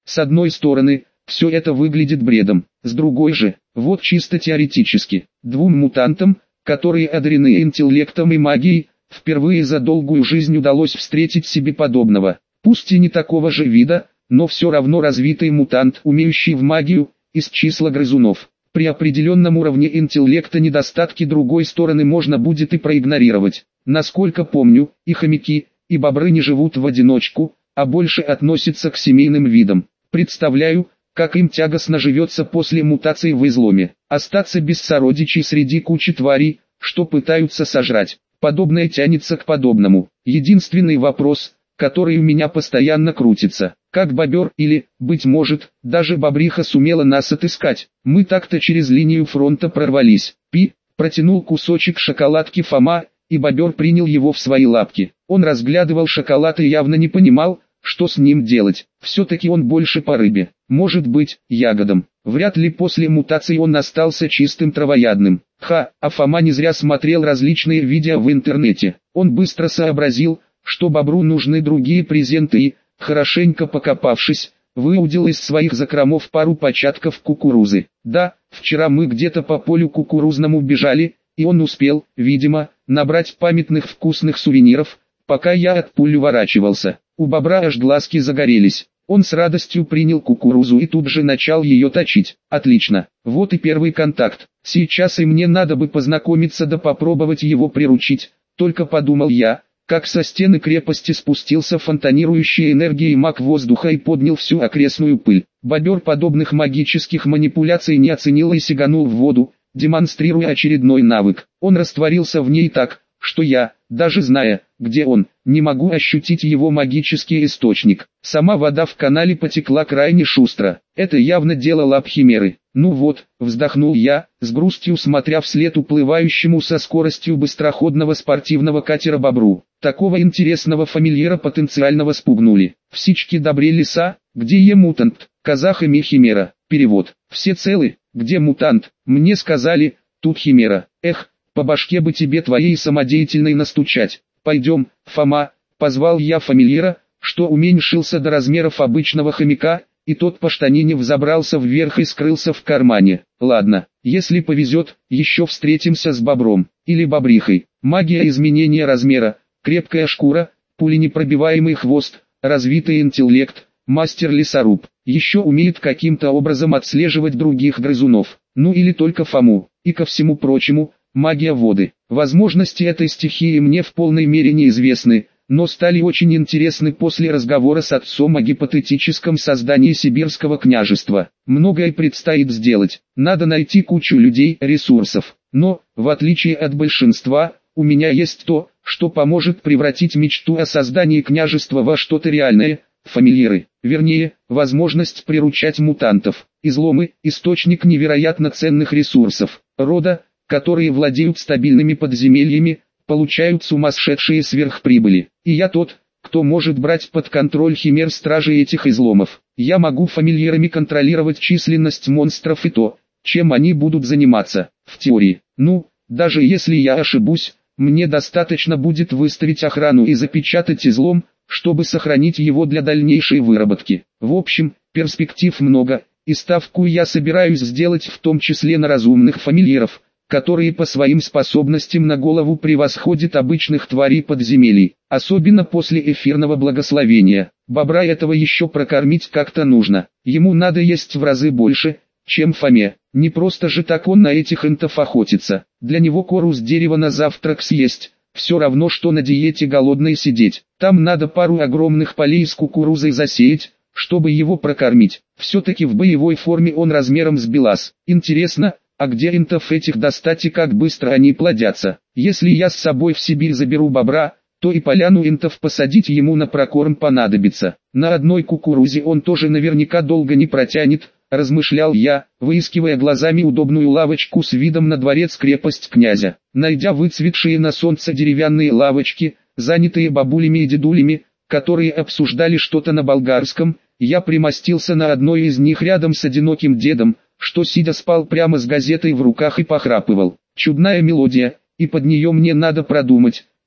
С одной стороны, все это выглядит бредом, с другой же, вот чисто теоретически, двум мутантам, которые одарены интеллектом и магией, впервые за долгую жизнь удалось встретить себе подобного, пусть и не такого же вида, но все равно развитый мутант, умеющий в магию, из числа грызунов. При определенном уровне интеллекта недостатки другой стороны можно будет и проигнорировать. Насколько помню, и хомяки, и бобры не живут в одиночку, а больше относятся к семейным видам. Представляю, как им тягостно живется после мутации в изломе. Остаться без сородичей среди кучи тварей, что пытаются сожрать. Подобное тянется к подобному. Единственный вопрос, который у меня постоянно крутится: как бобер или, быть может, даже бобриха сумела нас отыскать? Мы так-то через линию фронта прорвались. Протянул кусочек шоколадки Фома, и бобер принял его в свои лапки. Он разглядывал шоколад и явно не понимал, что с ним делать. Все-таки он больше по рыбе, может быть, ягодам. Вряд ли после мутации он остался чистым травоядным. А Фома не зря смотрел различные видео в интернете. Он быстро сообразил, что бобру нужны другие презенты и, хорошенько покопавшись, выудил из своих закромов пару початков кукурузы. Да, вчера мы где-то по полю кукурузному бежали, и он успел, видимо, набрать памятных вкусных сувениров, пока я от пуль уворачивался. У бобра аж глазки загорелись. Он с радостью принял кукурузу и тут же начал ее точить. Отлично, вот и первый контакт. Сейчас и мне надо бы познакомиться да попробовать его приручить. Только подумал я, как со стены крепости спустился фонтанирующий энергией маг воздуха и поднял всю окрестную пыль. Бобер подобных магических манипуляций не оценил и сиганул в воду, демонстрируя очередной навык. Он растворился в ней так, что я, даже зная, где он, не могу ощутить его магический источник. Сама вода в канале потекла крайне шустро. Это явно дело лап химеры. Ну вот, вздохнул я, с грустью смотря вслед уплывающему со скоростью быстроходного спортивного катера бобру. Такого интересного фамильяра потенциального спугнули. В сичке добре леса, где е мутант, казахами химера. Перевод. Все целы, где мутант, мне сказали, тут химера. Эх, по башке бы тебе твоей самодеятельной настучать. Пойдем, Фома, позвал я фамильяра, что уменьшился до размеров обычного хомяка, и тот по штанине взобрался вверх и скрылся в кармане. Ладно, если повезет, еще встретимся с бобром, или бобрихой. Магия изменения размера, крепкая шкура, пуленепробиваемый хвост, развитый интеллект, мастер-лесоруб. Еще умеет каким-то образом отслеживать других грызунов, ну или только Фому, и ко всему прочему, магия воды. Возможности этой стихии мне в полной мере неизвестны, но стали очень интересны после разговора с отцом о гипотетическом создании сибирского княжества. Многое предстоит сделать, надо найти кучу людей, ресурсов. Но, в отличие от большинства, у меня есть то, что поможет превратить мечту о создании княжества во что-то реальное. Фамильяры, вернее, возможность приручать мутантов. Изломы – источник невероятно ценных ресурсов. Рода, которые владеют стабильными подземельями, получают сумасшедшие сверхприбыли. И я тот, кто может брать под контроль химер стражей этих изломов. Я могу фамильярами контролировать численность монстров и то, чем они будут заниматься. В теории, даже если я ошибусь, мне достаточно будет выставить охрану и запечатать излом, чтобы сохранить его для дальнейшей выработки. В общем, перспектив много, и ставку я собираюсь сделать в том числе на разумных фамильяров, которые по своим способностям на голову превосходят обычных тварей подземелий, особенно после эфирного благословения. Бобра этого еще прокормить как-то нужно, ему надо есть в разы больше, чем Фоме. Не просто же так он на этих энтов охотится, для него кору с дерева на завтрак съесть. Все равно, что на диете голодной сидеть. Там надо пару огромных полей с кукурузой засеять, чтобы его прокормить. Все-таки в боевой форме он размером с белаз. Интересно, а где интов этих достать и как быстро они плодятся? Если я с собой в Сибирь заберу бобра, то и поляну интов посадить ему на прокорм понадобится. На одной кукурузе он тоже наверняка долго не протянет, размышлял я, выискивая глазами удобную лавочку с видом на дворец-крепость князя. Найдя выцветшие на солнце деревянные лавочки, занятые бабулями и дедулями, которые обсуждали что-то на болгарском, я примостился на одной из них рядом с одиноким дедом, что сидя спал прямо с газетой в руках и похрапывал. Чудная мелодия, и под нее мне надо продумать,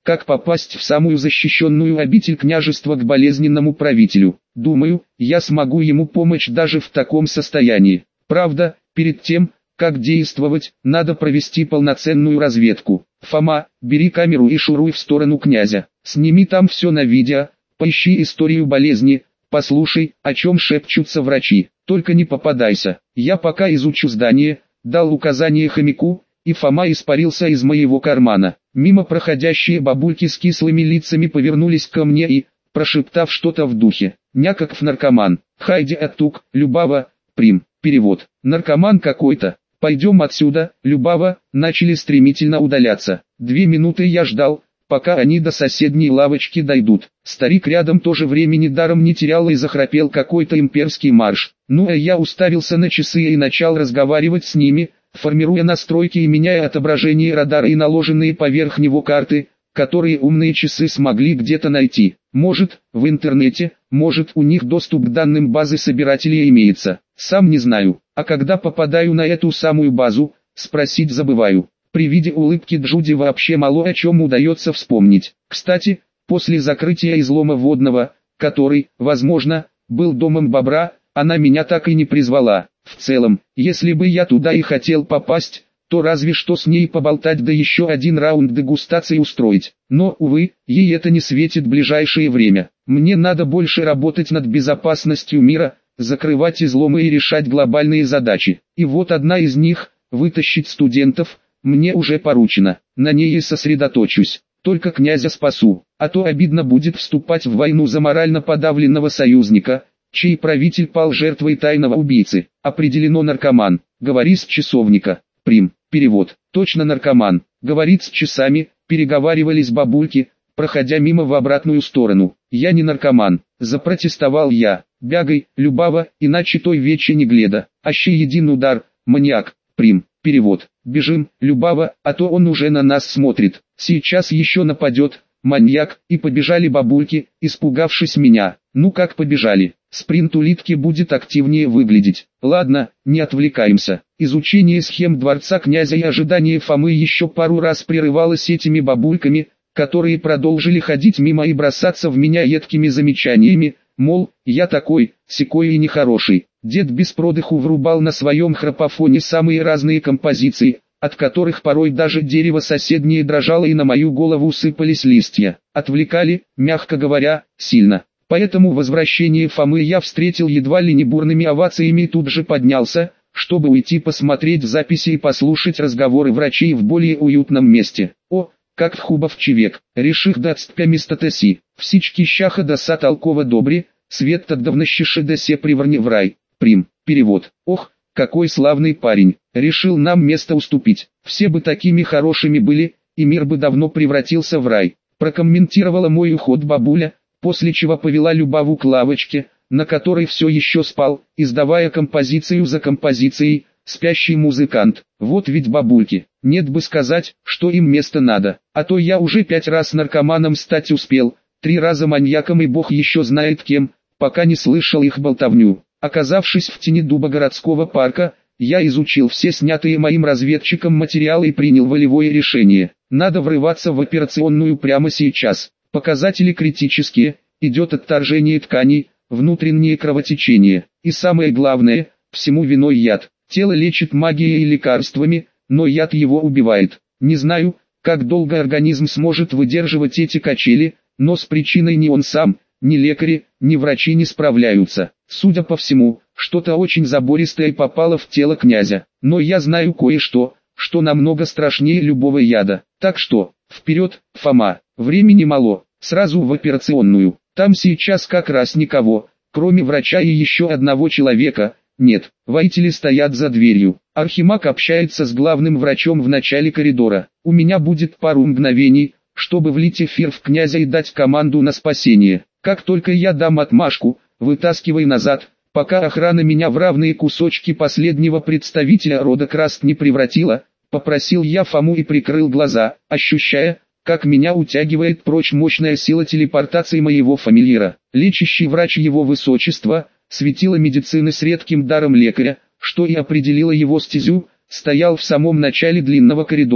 как попасть в самую защищенную обитель княжества к болезненному правителю. Думаю, я смогу ему помочь даже в таком состоянии. Правда, перед тем, как действовать, надо провести полноценную разведку. Фома, бери камеру и шуруй в сторону князя. Сними там все на видео, поищи историю болезни, послушай, о чем шепчутся врачи. Только не попадайся. Я пока изучу здание, дал указание хомяку, и Фома испарился из моего кармана. Мимо проходящие бабульки с кислыми лицами повернулись ко мне и, прошептав что-то в духе, «Някаков наркоман, хайди оттук, Любава, прим». Перевод. «Наркоман какой-то. Пойдем отсюда, Любава», начали стремительно удаляться. 2 минуты я ждал, пока они до соседней лавочки дойдут. Старик рядом тоже времени даром не терял и захрапел какой-то имперский марш. Ну а я уставился на часы и начал разговаривать с ними, формируя настройки и меняя отображение радара и наложенные поверх него карты, которые умные часы смогли где-то найти. Может, в интернете, может у них доступ к данным базы собирателей имеется. Сам не знаю, а когда попадаю на эту самую базу, спросить забываю. При виде улыбки Джуди вообще мало о чем удается вспомнить. Кстати, после закрытия излома водного, который, возможно, был домом бобра, она меня так и не призвала. В целом, если бы я туда и хотел попасть, то разве что с ней поболтать да еще один раунд дегустации устроить. Но, увы, ей это не светит в ближайшее время. Мне надо больше работать над безопасностью мира, закрывать изломы и решать глобальные задачи. И вот одна из них – вытащить студентов – мне уже поручено. На ней и сосредоточусь. Только князя спасу, а то обидно будет вступать в войну за морально подавленного союзника, чей правитель пал жертвой тайного убийцы. Определено наркоман, говори с часовника. Прим. Перевод. Точно наркоман, говорит с часами, переговаривались бабульки, проходя мимо в обратную сторону. Я не наркоман, запротестовал я. Бягай, Любава, иначе той вече не гледа. Аще един удар, маньяк. Прим. Перевод. Бежим, Любава, а то он уже на нас смотрит. Сейчас еще нападет, маньяк, и побежали бабульки, испугавшись меня. Ну как побежали? Спринт улитки будет активнее выглядеть. Ладно, не отвлекаемся. Изучение схем дворца князя и ожидание Фомы еще пару раз прерывалось этими бабульками, которые продолжили ходить мимо и бросаться в меня едкими замечаниями, мол, я такой, сякой и нехороший. Дед без продыху врубал на своем хропофоне самые разные композиции, от которых порой даже дерево соседнее дрожало и на мою голову сыпались листья. Отвлекали, мягко говоря, сильно. Поэтому возвращение Фомы я встретил едва ли не бурными овациями и тут же поднялся, чтобы уйти посмотреть записи и послушать разговоры врачей в более уютном месте. О, как хубав човек, реших дацтпя мистатеси, всички щаха даса толкова добре, свет давнощише да се приверни в рай. Прим. Перевод. Ох, какой славный парень, решил нам место уступить. Все бы такими хорошими были, и мир бы давно превратился в рай. Прокомментировала мой уход бабуля, после чего повела Любаву к лавочке, на которой все еще спал, издавая композицию за композицией, спящий музыкант. Вот ведь бабульки, нет бы сказать, что им место надо, а то я уже 5 раз наркоманом стать успел, 3 раза маньяком и бог еще знает кем, пока не слышал их болтовню. Оказавшись в тени дуба городского парка, я изучил все снятые моим разведчиком материалы и принял волевое решение. Надо врываться в операционную прямо сейчас. Показатели критические, идет отторжение тканей, внутреннее кровотечение. И самое главное, всему виной яд. Тело лечит магией и лекарствами, но яд его убивает. Не знаю, как долго организм сможет выдерживать эти качели, но с причиной ни он сам, ни лекари, ни врачи не справляются. Судя по всему, что-то очень забористое попало в тело князя. Но я знаю кое-что, что намного страшнее любого яда. Так что, вперед, Фома, времени мало, сразу в операционную. Там сейчас как раз никого, кроме врача и еще одного человека. Нет, воители стоят за дверью. Архимаг общается с главным врачом в начале коридора. У меня будет пару мгновений, чтобы влить эфир в князя и дать команду на спасение. Как только я дам отмашку, вытаскивай назад, пока охрана меня в равные кусочки последнего представителя рода Краст не превратила, попросил я Фому и прикрыл глаза, ощущая, как меня утягивает прочь мощная сила телепортации моего фамильяра. Лечащий врач его высочества, светило медицины с редким даром лекаря, что и определило его стезю, стоял в самом начале длинного коридора,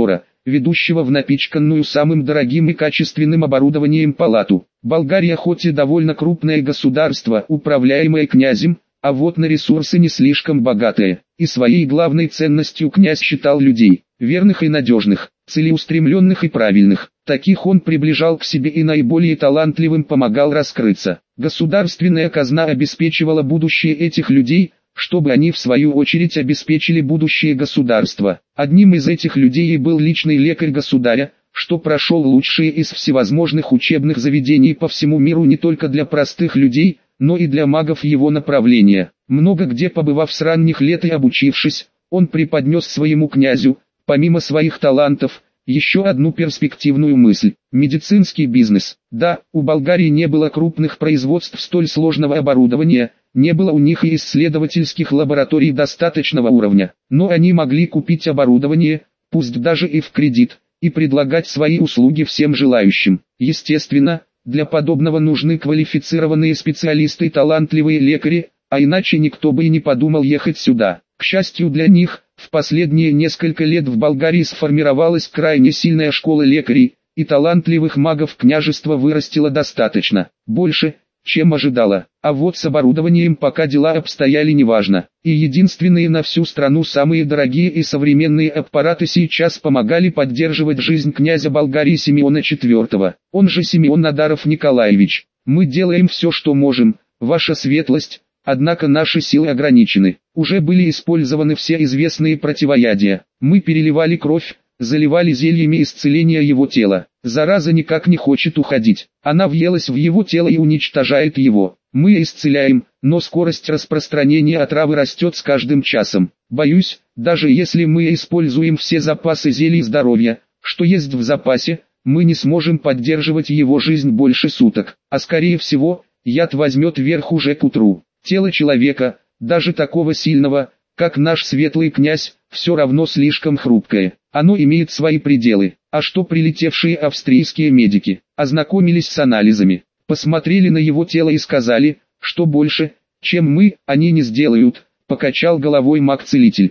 ведущего в напичканную самым дорогим и качественным оборудованием палату. Болгария хоть и довольно крупное государство, управляемое князем, а вот на ресурсы не слишком богатое, и своей главной ценностью князь считал людей, верных и надежных, целеустремленных и правильных. Таких он приближал к себе и наиболее талантливым помогал раскрыться. Государственная казна обеспечивала будущее этих людей, чтобы они в свою очередь обеспечили будущее государства. Одним из этих людей и был личный лекарь государя, что прошел лучшие из всевозможных учебных заведений по всему миру не только для простых людей, но и для магов его направления. Много где побывав с ранних лет и обучившись, он преподнес своему князю, помимо своих талантов, еще одну перспективную мысль – медицинский бизнес. Да, у Болгарии не было крупных производств столь сложного оборудования, не было у них и исследовательских лабораторий достаточного уровня, но они могли купить оборудование, пусть даже и в кредит, и предлагать свои услуги всем желающим. Естественно, для подобного нужны квалифицированные специалисты и талантливые лекари, а иначе никто бы и не подумал ехать сюда. К счастью для них, в последние несколько лет в Болгарии сформировалась крайне сильная школа лекарей, и талантливых магов княжество вырастило достаточно, больше, чем ожидало. А вот с оборудованием пока дела обстояли неважно, и единственные на всю страну самые дорогие и современные аппараты сейчас помогали поддерживать жизнь князя Болгарии Симеона IV, он же Симеон Надаров Николаевич. Мы делаем все, что можем, ваша светлость. Однако наши силы ограничены. Уже были использованы все известные противоядия. Мы переливали кровь, заливали зельями исцеления его тела. Зараза никак не хочет уходить. Она въелась в его тело и уничтожает его. Мы исцеляем, но скорость распространения отравы растет с каждым часом. Боюсь, даже если мы используем все запасы зелий здоровья, что есть в запасе, мы не сможем поддерживать его жизнь больше суток. А скорее всего, яд возьмет верх уже к утру. Тело человека, даже такого сильного, как наш светлый князь, все равно слишком хрупкое. Оно имеет свои пределы. А что прилетевшие австрийские медики, ознакомились с анализами, посмотрели на его тело и сказали, что больше, чем мы, они не сделают, покачал головой маг-целитель.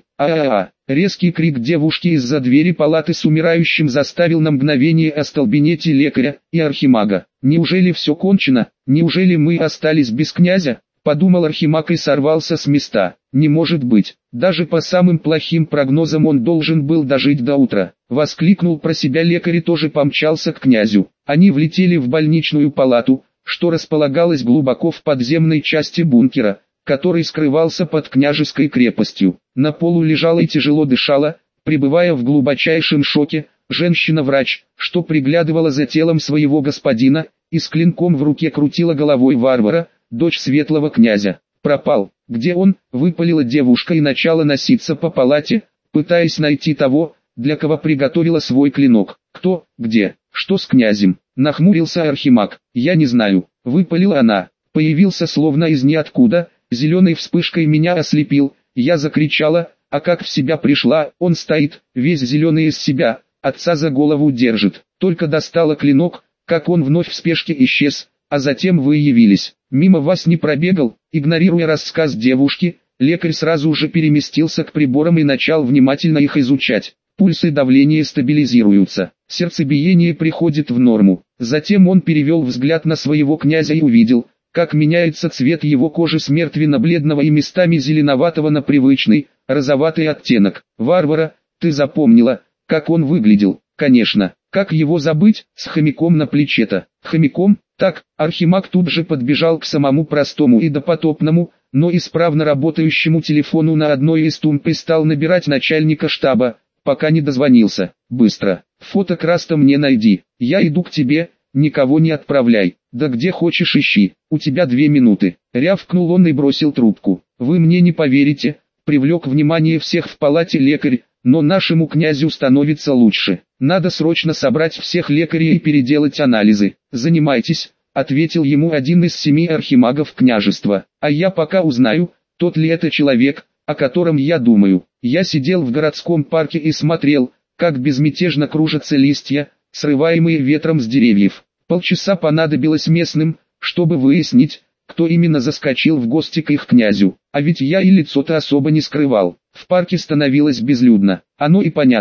Резкий крик девушки из-за двери палаты с умирающим заставил на мгновение остолбенеть и лекаря, и архимага. Неужели все кончено, неужели мы остались без князя? Подумал архимаг и сорвался с места. Не может быть, даже по самым плохим прогнозам он должен был дожить до утра. Воскликнул про себя лекарь и тоже помчался к князю. Они влетели в больничную палату, что располагалась глубоко в подземной части бункера, который скрывался под княжеской крепостью. На полу лежала и тяжело дышала, пребывая в глубочайшем шоке, женщина-врач, что приглядывала за телом своего господина, и с клинком в руке крутила головой варвара, дочь светлого князя. Пропал. Где он? Выпалила девушка и начала носиться по палате, пытаясь найти того, для кого приготовила свой клинок. Кто? Где? Что с князем? Нахмурился архимаг. Я не знаю. Выпалила она. Появился словно из ниоткуда, зеленой вспышкой меня ослепил. Я закричала, а как в себя пришла, он стоит, весь зеленый из себя, отца за голову держит. Только достала клинок, как он вновь в спешке исчез. А затем вы явились. Мимо вас не пробегал, игнорируя рассказ девушки, лекарь сразу же переместился к приборам и начал внимательно их изучать. Пульс и давление стабилизируются, сердцебиение приходит в норму. Затем он перевел взгляд на своего князя и увидел, как меняется цвет его кожи с мертвенно-бледного и местами зеленоватого на привычный, розоватый оттенок. Варвара, ты запомнила, как он выглядел? Конечно, как его забыть, с хомяком на плече-то. Хомяком? Так, архимаг тут же подбежал к самому простому и допотопному, но исправно работающему телефону на одной из тумб и стал набирать начальника штаба, пока не дозвонился. Быстро, фото Краста мне найди, я иду к тебе, никого не отправляй, да где хочешь ищи, у тебя 2 минуты. Рявкнул он и бросил трубку. Вы мне не поверите, привлек внимание всех в палате лекарь, но нашему князю становится лучше. Надо срочно собрать всех лекарей и переделать анализы. Занимайтесь, ответил ему один из 7 архимагов княжества. А я пока узнаю, тот ли это человек, о котором я думаю. Я сидел в городском парке и смотрел, как безмятежно кружатся листья, срываемые ветром с деревьев. Полчаса понадобилось местным, чтобы выяснить, кто именно заскочил в гости к их князю. А ведь я и лицо-то особо не скрывал. В парке становилось безлюдно. Оно и понятно.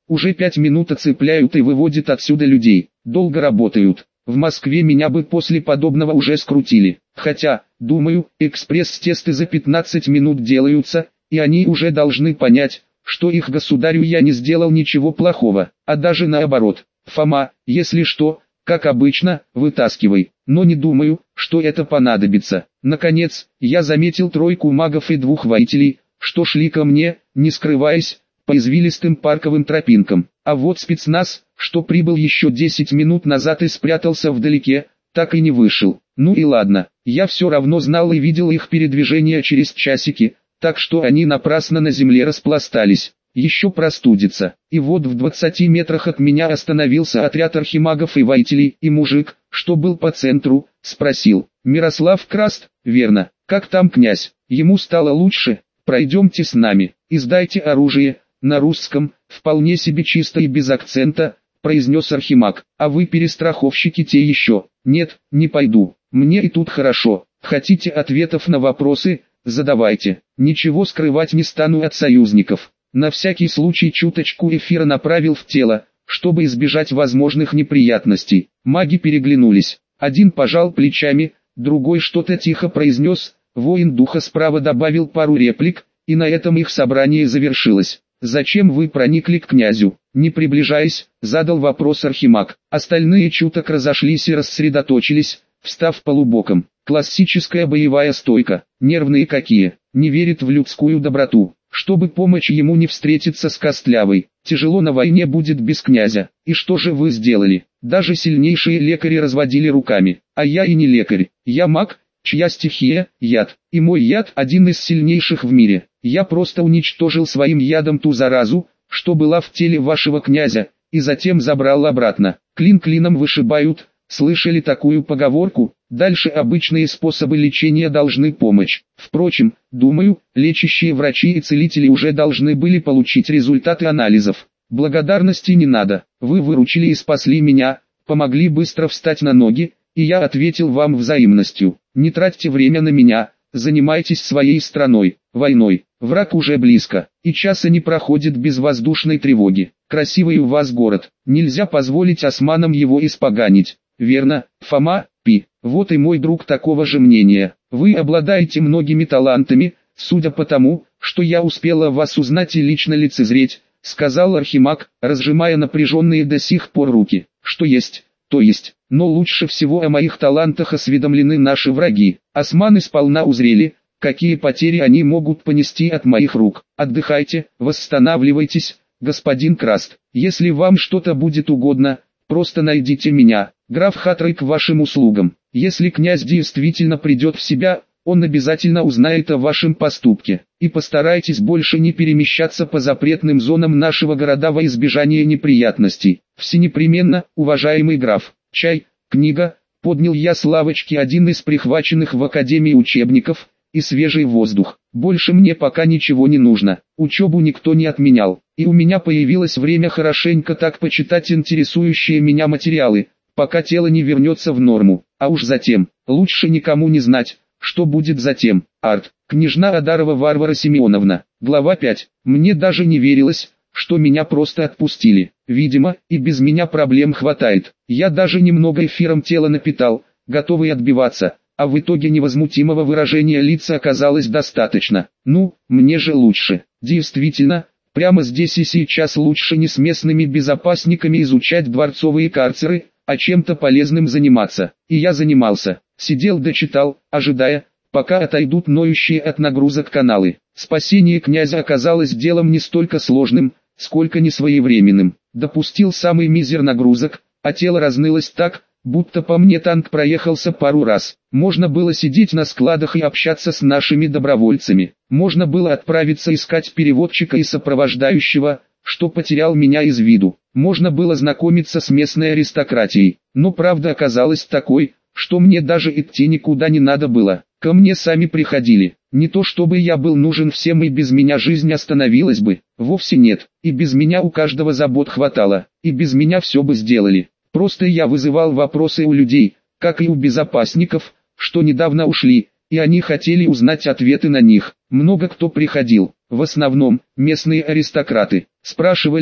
Уже 5 минут оцепляют и выводят отсюда людей. Долго работают. В Москве меня бы после подобного уже скрутили. Хотя, думаю, экспресс-тесты за 15 минут делаются, и они уже должны понять, что их государю я не сделал ничего плохого, а даже наоборот. Фома, если что, как обычно, вытаскивай, но не думаю, что это понадобится. Наконец, я заметил тройку магов и 2 воителей, что шли ко мне, не скрываясь, по извилистым парковым тропинкам. А вот спецназ, что прибыл еще 10 минут назад и спрятался вдалеке, так и не вышел. Ну и ладно, я все равно знал и видел их передвижение через часики, так что они напрасно на земле распластались. Еще простудится. И вот в 20 метрах от меня остановился отряд архимагов и воителей, и мужик, что был по центру, спросил: «Мирослав Краст, верно? Как там князь? Ему стало лучше? Пройдемте с нами, и сдайте оружие». На русском, вполне себе чисто и без акцента, произнес архимаг. «А вы перестраховщики те еще?» «Нет, не пойду. Мне и тут хорошо. Хотите ответов на вопросы? Задавайте. Ничего скрывать не стану от союзников». На всякий случай чуточку эфира направил в тело, чтобы избежать возможных неприятностей. Маги переглянулись. Один пожал плечами, другой что-то тихо произнес, воин духа справа добавил пару реплик, и на этом их собрание завершилось. «Зачем вы проникли к князю?» Не приближаясь, задал вопрос архимаг. Остальные чуток разошлись и рассредоточились, встав полубоком. Классическая боевая стойка. Нервные какие. Не верит в людскую доброту. Чтобы помочь ему не встретиться с Костлявой. Тяжело на войне будет без князя. И что же вы сделали? Даже сильнейшие лекари разводили руками. А я и не лекарь. Я маг, чья стихия – яд. И мой яд один из сильнейших в мире. Я просто уничтожил своим ядом ту заразу, что была в теле вашего князя, и затем забрал обратно. Клин клином вышибают. Слышали такую поговорку? Дальше обычные способы лечения должны помочь. Впрочем, думаю, лечащие врачи и целители уже должны были получить результаты анализов. Благодарности не надо. Вы выручили и спасли меня, помогли быстро встать на ноги, и я ответил вам взаимностью. Не тратьте время на меня, занимайтесь своей страной, войной. Враг уже близко, и часа не проходит без воздушной тревоги. Красивый у вас город, нельзя позволить османам его испоганить. Верно, Фома, Пи, вот и мой друг такого же мнения. Вы обладаете многими талантами, судя по тому, что я успела вас узнать и лично лицезреть, сказал архимаг, разжимая напряженные до сих пор руки. Что есть, то есть, но лучше всего о моих талантах осведомлены наши враги. Османы сполна узрели, какие потери они могут понести от моих рук. Отдыхайте, восстанавливайтесь, господин Краст. Если вам что-то будет угодно, просто найдите меня. Граф Хатрей к вашим услугам. Если князь действительно придет в себя, он обязательно узнает о вашем поступке. И постарайтесь больше не перемещаться по запретным зонам нашего города во избежание неприятностей. Всенепременно, уважаемый граф. Чай, книга, поднял я с лавочки один из прихваченных в академии учебников, и свежий воздух. Больше мне пока ничего не нужно. Учебу никто не отменял. И у меня появилось время хорошенько так почитать интересующие меня материалы, пока тело не вернется в норму. А уж затем, лучше никому не знать, что будет затем. Арт. Княжна Адарова Варвара Семеновна. Глава 5. Мне даже не верилось, что меня просто отпустили. Видимо, и без меня проблем хватает. Я даже немного эфиром тела напитал, готовый отбиваться, а в итоге невозмутимого выражения лица оказалось достаточно. Ну, мне же лучше. Действительно, прямо здесь и сейчас лучше не с местными безопасниками изучать дворцовые карцеры, а чем-то полезным заниматься. И я занимался. Сидел дочитал, ожидая, пока отойдут ноющие от нагрузок каналы. Спасение князя оказалось делом не столько сложным, сколько несвоевременным. Допустил самый мизер нагрузок, а тело разнылось так, будто по мне танк проехался пару раз. Можно было сидеть на складах и общаться с нашими добровольцами. Можно было отправиться искать переводчика и сопровождающего, что потерял меня из виду. Можно было знакомиться с местной аристократией. Но правда оказалась такой, что мне даже идти никуда не надо было. Ко мне сами приходили. Не то чтобы я был нужен всем и без меня жизнь остановилась бы. Вовсе нет. И без меня у каждого забот хватало. И без меня все бы сделали. Просто я вызывал вопросы у людей, как и у безопасников, что недавно ушли, и они хотели узнать ответы на них. Много кто приходил. В основном, местные аристократы. Спрашивали,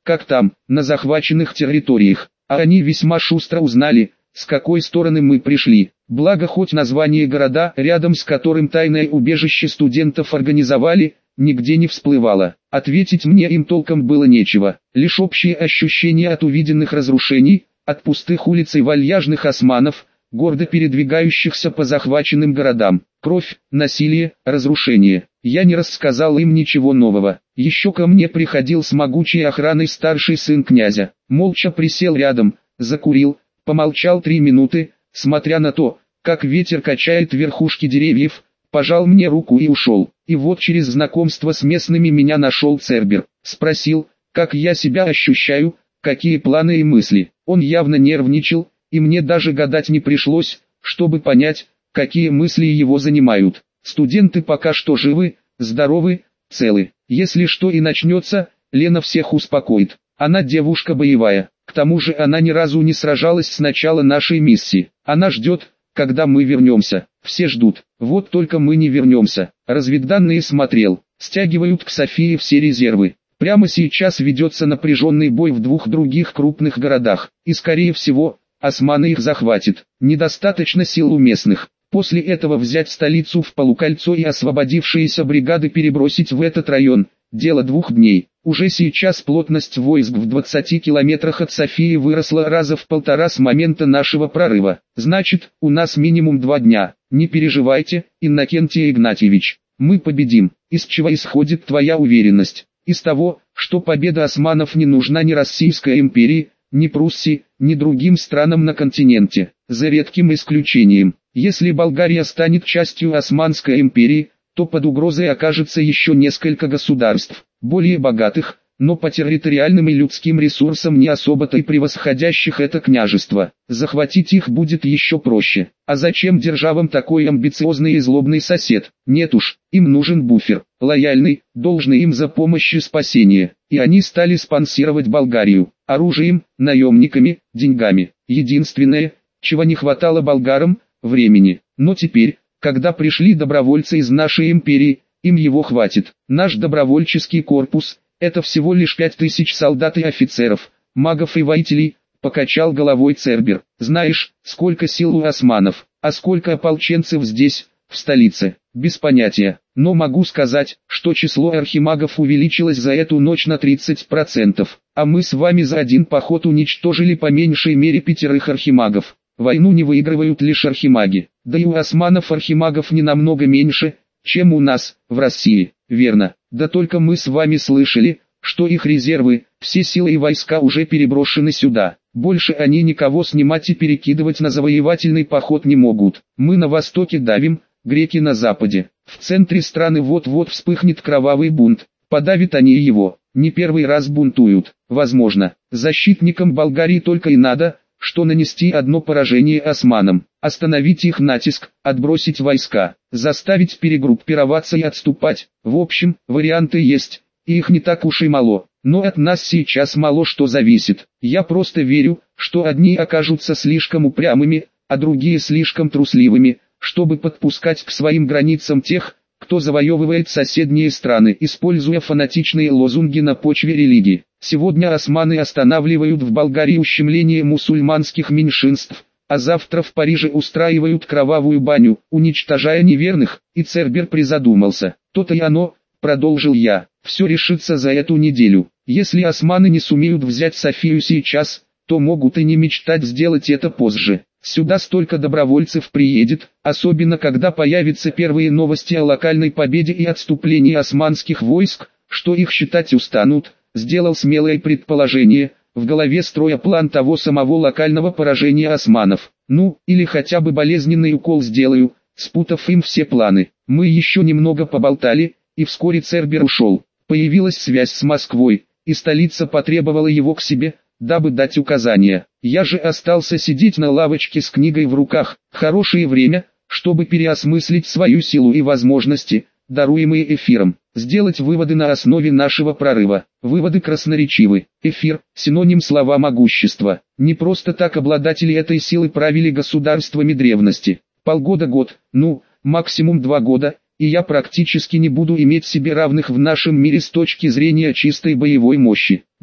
как там, на захваченных территориях. А они весьма шустро узнали, с какой стороны мы пришли. Благо хоть название города, рядом с которым тайное убежище студентов организовали, нигде не всплывало. Ответить мне им толком было нечего. Лишь общее ощущение от увиденных разрушений, от пустых улиц и вальяжных османов, гордо передвигающихся по захваченным городам. Кровь, насилие, разрушение. Я не рассказал им ничего нового. Еще ко мне приходил с могучей охраной старший сын князя. Молча присел рядом, закурил, помолчал 3 минуты, смотря на то, как ветер качает верхушки деревьев, пожал мне руку и ушел. И вот через знакомство с местными меня нашел Цербер. Спросил, как я себя ощущаю, какие планы и мысли. Он явно нервничал, и мне даже гадать не пришлось, чтобы понять, какие мысли его занимают. Студенты пока что живы, здоровы, целы. Если что и начнется, Лена всех успокоит. Она девушка боевая. К тому же она ни разу не сражалась с начала нашей миссии. Она ждет, когда мы вернемся. Все ждут. Вот только мы не вернемся. Разведданные смотрел. Стягивают к Софии все резервы. Прямо сейчас ведется напряженный бой в 2 других крупных городах. И скорее всего, османы их захватят. Недостаточно сил у местных. После этого взять столицу в полукольцо и освободившиеся бригады перебросить в этот район. Дело 2 дней. Уже сейчас плотность войск в 20 километрах от Софии выросла раза в 1,5 с момента нашего прорыва. Значит, у нас минимум 2 дня. Не переживайте, Иннокентий Игнатьевич. Мы победим. Из чего исходит твоя уверенность? Из того, что победа османов не нужна ни Российской империи, ни Пруссии, ни другим странам на континенте. За редким исключением. Если Болгария станет частью Османской империи, то под угрозой окажется еще несколько государств, более богатых, но по территориальным и людским ресурсам не особо-то и превосходящих это княжество. Захватить их будет еще проще. А зачем державам такой амбициозный и злобный сосед? Нет уж, им нужен буфер, лояльный, должный им за помощь и спасение. И они стали спонсировать Болгарию, оружием, наемниками, деньгами. Единственное, чего не хватало болгарам, времени. Но теперь, когда пришли добровольцы из нашей империи, им его хватит. Наш добровольческий корпус – это всего лишь 5000 солдат и офицеров, магов и воителей, покачал головой Цербер. Знаешь, сколько сил у османов, а сколько ополченцев здесь, в столице? Без понятия. Но могу сказать, что число архимагов увеличилось за эту ночь на 30%, а мы с вами за один поход уничтожили по меньшей мере 5 архимагов. Войну не выигрывают лишь архимаги, да и у османов архимагов не намного меньше, чем у нас, в России, верно. Да только мы с вами слышали, что их резервы, все силы и войска уже переброшены сюда. Больше они никого снимать и перекидывать на завоевательный поход не могут. Мы на востоке давим, греки на западе. В центре страны вот-вот вспыхнет кровавый бунт. Подавят они его, не первый раз бунтуют. Возможно, защитникам Болгарии только и надо, что нанести одно поражение османам, остановить их натиск, отбросить войска, заставить перегруппироваться и отступать. В общем, варианты есть, и их не так уж и мало, но от нас сейчас мало что зависит. Я просто верю, что одни окажутся слишком упрямыми, а другие слишком трусливыми, чтобы подпускать к своим границам тех, кто завоевывает соседние страны, используя фанатичные лозунги на почве религии. Сегодня османы останавливают в Болгарии ущемление мусульманских меньшинств, а завтра в Париже устраивают кровавую баню, уничтожая неверных, и Цербер призадумался. То-то и оно, продолжил я, все решится за эту неделю. Если османы не сумеют взять Софию сейчас, то могут и не мечтать сделать это позже. Сюда столько добровольцев приедет, особенно когда появятся первые новости о локальной победе и отступлении османских войск, что их считать устанут. Сделал смелое предположение, в голове строя план того самого локального поражения османов. Ну, или хотя бы болезненный укол сделаю, спутав им все планы. Мы еще немного поболтали, и вскоре Цербер ушел. Появилась связь с Москвой, и столица потребовала его к себе, дабы дать указания. Я же остался сидеть на лавочке с книгой в руках. Хорошее время, чтобы переосмыслить свою силу и возможности, даруемые эфиром. Сделать выводы на основе нашего прорыва. Выводы красноречивы. Эфир – синоним слова могущества. Не просто так обладатели этой силы правили государствами древности. Полгода-год, ну, максимум 2 года, и я практически не буду иметь себе равных в нашем мире с точки зрения чистой боевой мощи. Да,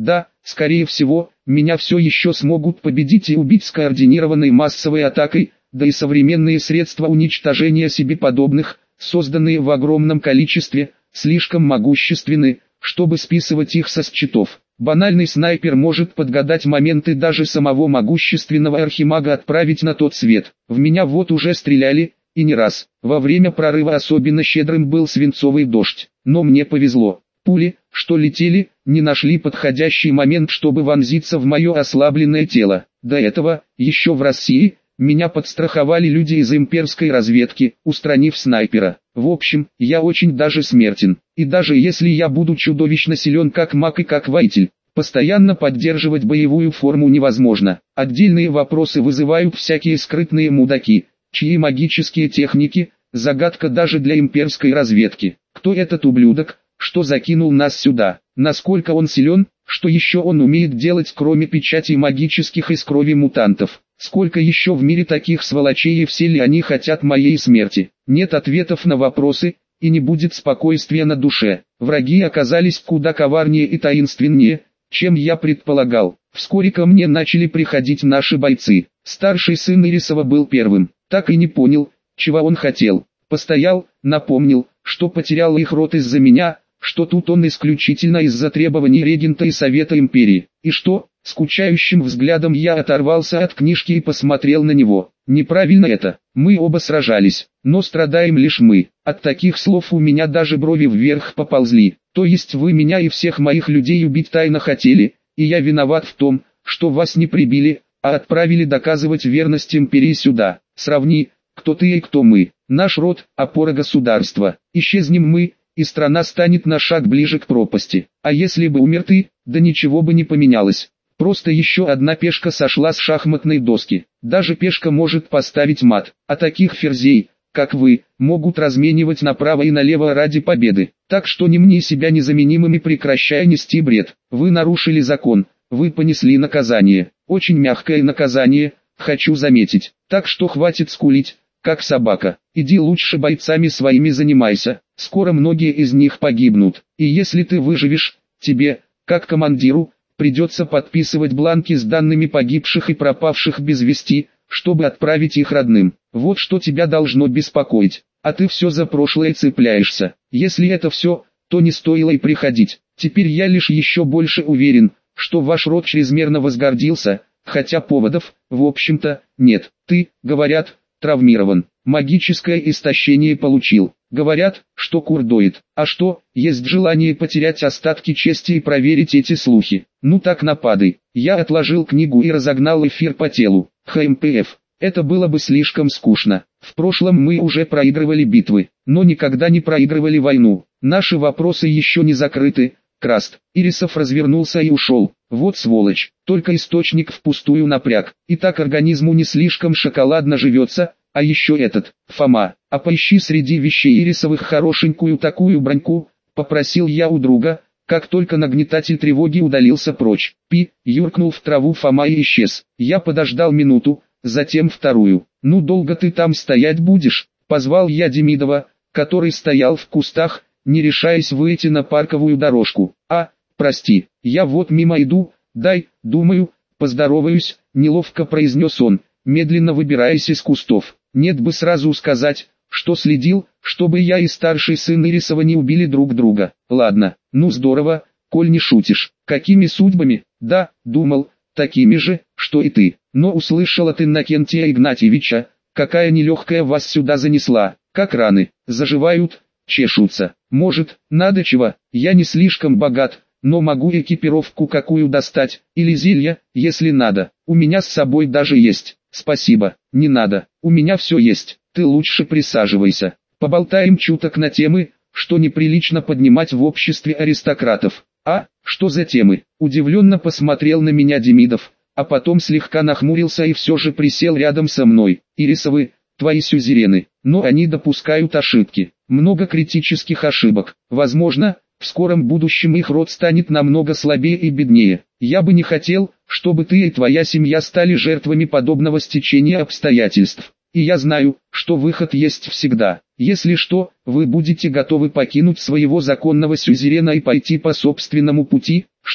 Скорее всего, меня все еще смогут победить и убить скоординированной массовой атакой, да и современные средства уничтожения себе подобных, созданные в огромном количестве, слишком могущественны, чтобы списывать их со счетов. Банальный снайпер может подгадать моменты даже самого могущественного архимага отправить на тот свет. В меня вот уже стреляли, и не раз. Во время прорыва особенно щедрым был свинцовый дождь. Но мне повезло. Пули, что летели, не нашли подходящий момент, чтобы вонзиться в мое ослабленное тело. До этого, еще в России, меня подстраховали люди из имперской разведки, устранив снайпера. В общем, я очень даже смертен. И даже если я буду чудовищно силен как маг и как воитель, постоянно поддерживать боевую форму невозможно. Отдельные вопросы вызывают всякие скрытные мудаки, чьи магические техники – загадка даже для имперской разведки. Кто этот ублюдок, что закинул нас сюда? Насколько он силен? Что еще он умеет делать, кроме печатей магических из крови мутантов? Сколько еще в мире таких сволочей, и все ли они хотят моей смерти? Нет ответов на вопросы, и не будет спокойствия на душе. Враги оказались куда коварнее и таинственнее, чем я предполагал. Вскоре ко мне начали приходить наши бойцы. Старший сын Ирисова был первым. Так и не понял, чего он хотел. Постоял, напомнил, что потерял их род из-за меня, что тут он исключительно из-за требований регента и Совета Империи. И что, скучающим взглядом я оторвался от книжки и посмотрел на него. Неправильно это, мы оба сражались, но страдаем лишь мы. От таких слов у меня даже брови вверх поползли. То есть вы меня и всех моих людей убить тайно хотели, и я виноват в том, что вас не прибили, а отправили доказывать верность Империи сюда. Сравни, кто ты и кто мы. Наш род – опора государства. Исчезнем мы, и страна станет на шаг ближе к пропасти. А если бы умер ты, да ничего бы не поменялось. Просто еще одна пешка сошла с шахматной доски. Даже пешка может поставить мат. А таких ферзей, как вы, могут разменивать направо и налево ради победы. Так что не мне себя незаменимыми, прекращая нести бред. Вы нарушили закон, вы понесли наказание. Очень мягкое наказание, хочу заметить. Так что хватит скулить, как собака. Иди лучше бойцами своими занимайся. Скоро многие из них погибнут. И если ты выживешь, тебе, как командиру, придется подписывать бланки с данными погибших и пропавших без вести, чтобы отправить их родным. Вот что тебя должно беспокоить. А ты все за прошлое цепляешься. Если это все, то не стоило и приходить. Теперь я лишь еще больше уверен, что ваш род чрезмерно возгордился, хотя поводов, в общем-то, нет. Ты, говорят, травмирован. Магическое истощение получил. Говорят, что курдоид. А что, есть желание потерять остатки чести и проверить эти слухи? Ну так нападай. Я отложил книгу и разогнал эфир по телу. ХМПФ. Это было бы слишком скучно. В прошлом мы уже проигрывали битвы, но никогда не проигрывали войну. Наши вопросы еще не закрыты. Краст. Ирисов развернулся и ушел. Вот сволочь. Только источник впустую напряг. И так организму не слишком шоколадно живется. А еще этот, Фома, а поищи среди вещей Ирисовых хорошенькую такую броньку, попросил я у друга, как только нагнетатель тревоги удалился прочь. Юркнул в траву Фома и исчез. Я подождал минуту, затем вторую. Ну долго ты там стоять будешь? Позвал я Демидова, который стоял в кустах, не решаясь выйти на парковую дорожку. Прости, я вот мимо иду, дай, думаю, поздороваюсь, неловко произнес он, медленно выбираясь из кустов. Нет бы сразу сказать, что следил, чтобы я и старший сын Ирисова не убили друг друга. Ладно, ну здорово, коль не шутишь. Какими судьбами? Да, думал, такими же, что и ты. Но услышал от Иннокентия Игнатьевича, какая нелегкая вас сюда занесла. Как раны, заживают, чешутся. Может, надо чего, я не слишком богат, но могу экипировку какую достать, или зелья, если надо. У меня с собой даже есть. Спасибо, не надо, у меня все есть, ты лучше присаживайся. Поболтаем чуток на темы, что неприлично поднимать в обществе аристократов. Что за темы? Удивленно посмотрел на меня Демидов, а потом слегка нахмурился и все же присел рядом со мной. Ирисовы, твои сюзерены, но они допускают ошибки. Много критических ошибок. Возможно, в скором будущем их род станет намного слабее и беднее. Я бы не хотел, чтобы ты и твоя семья стали жертвами подобного стечения обстоятельств. И я знаю, что выход есть всегда. Если что, вы будете готовы покинуть своего законного сюзерена и пойти по собственному пути. Что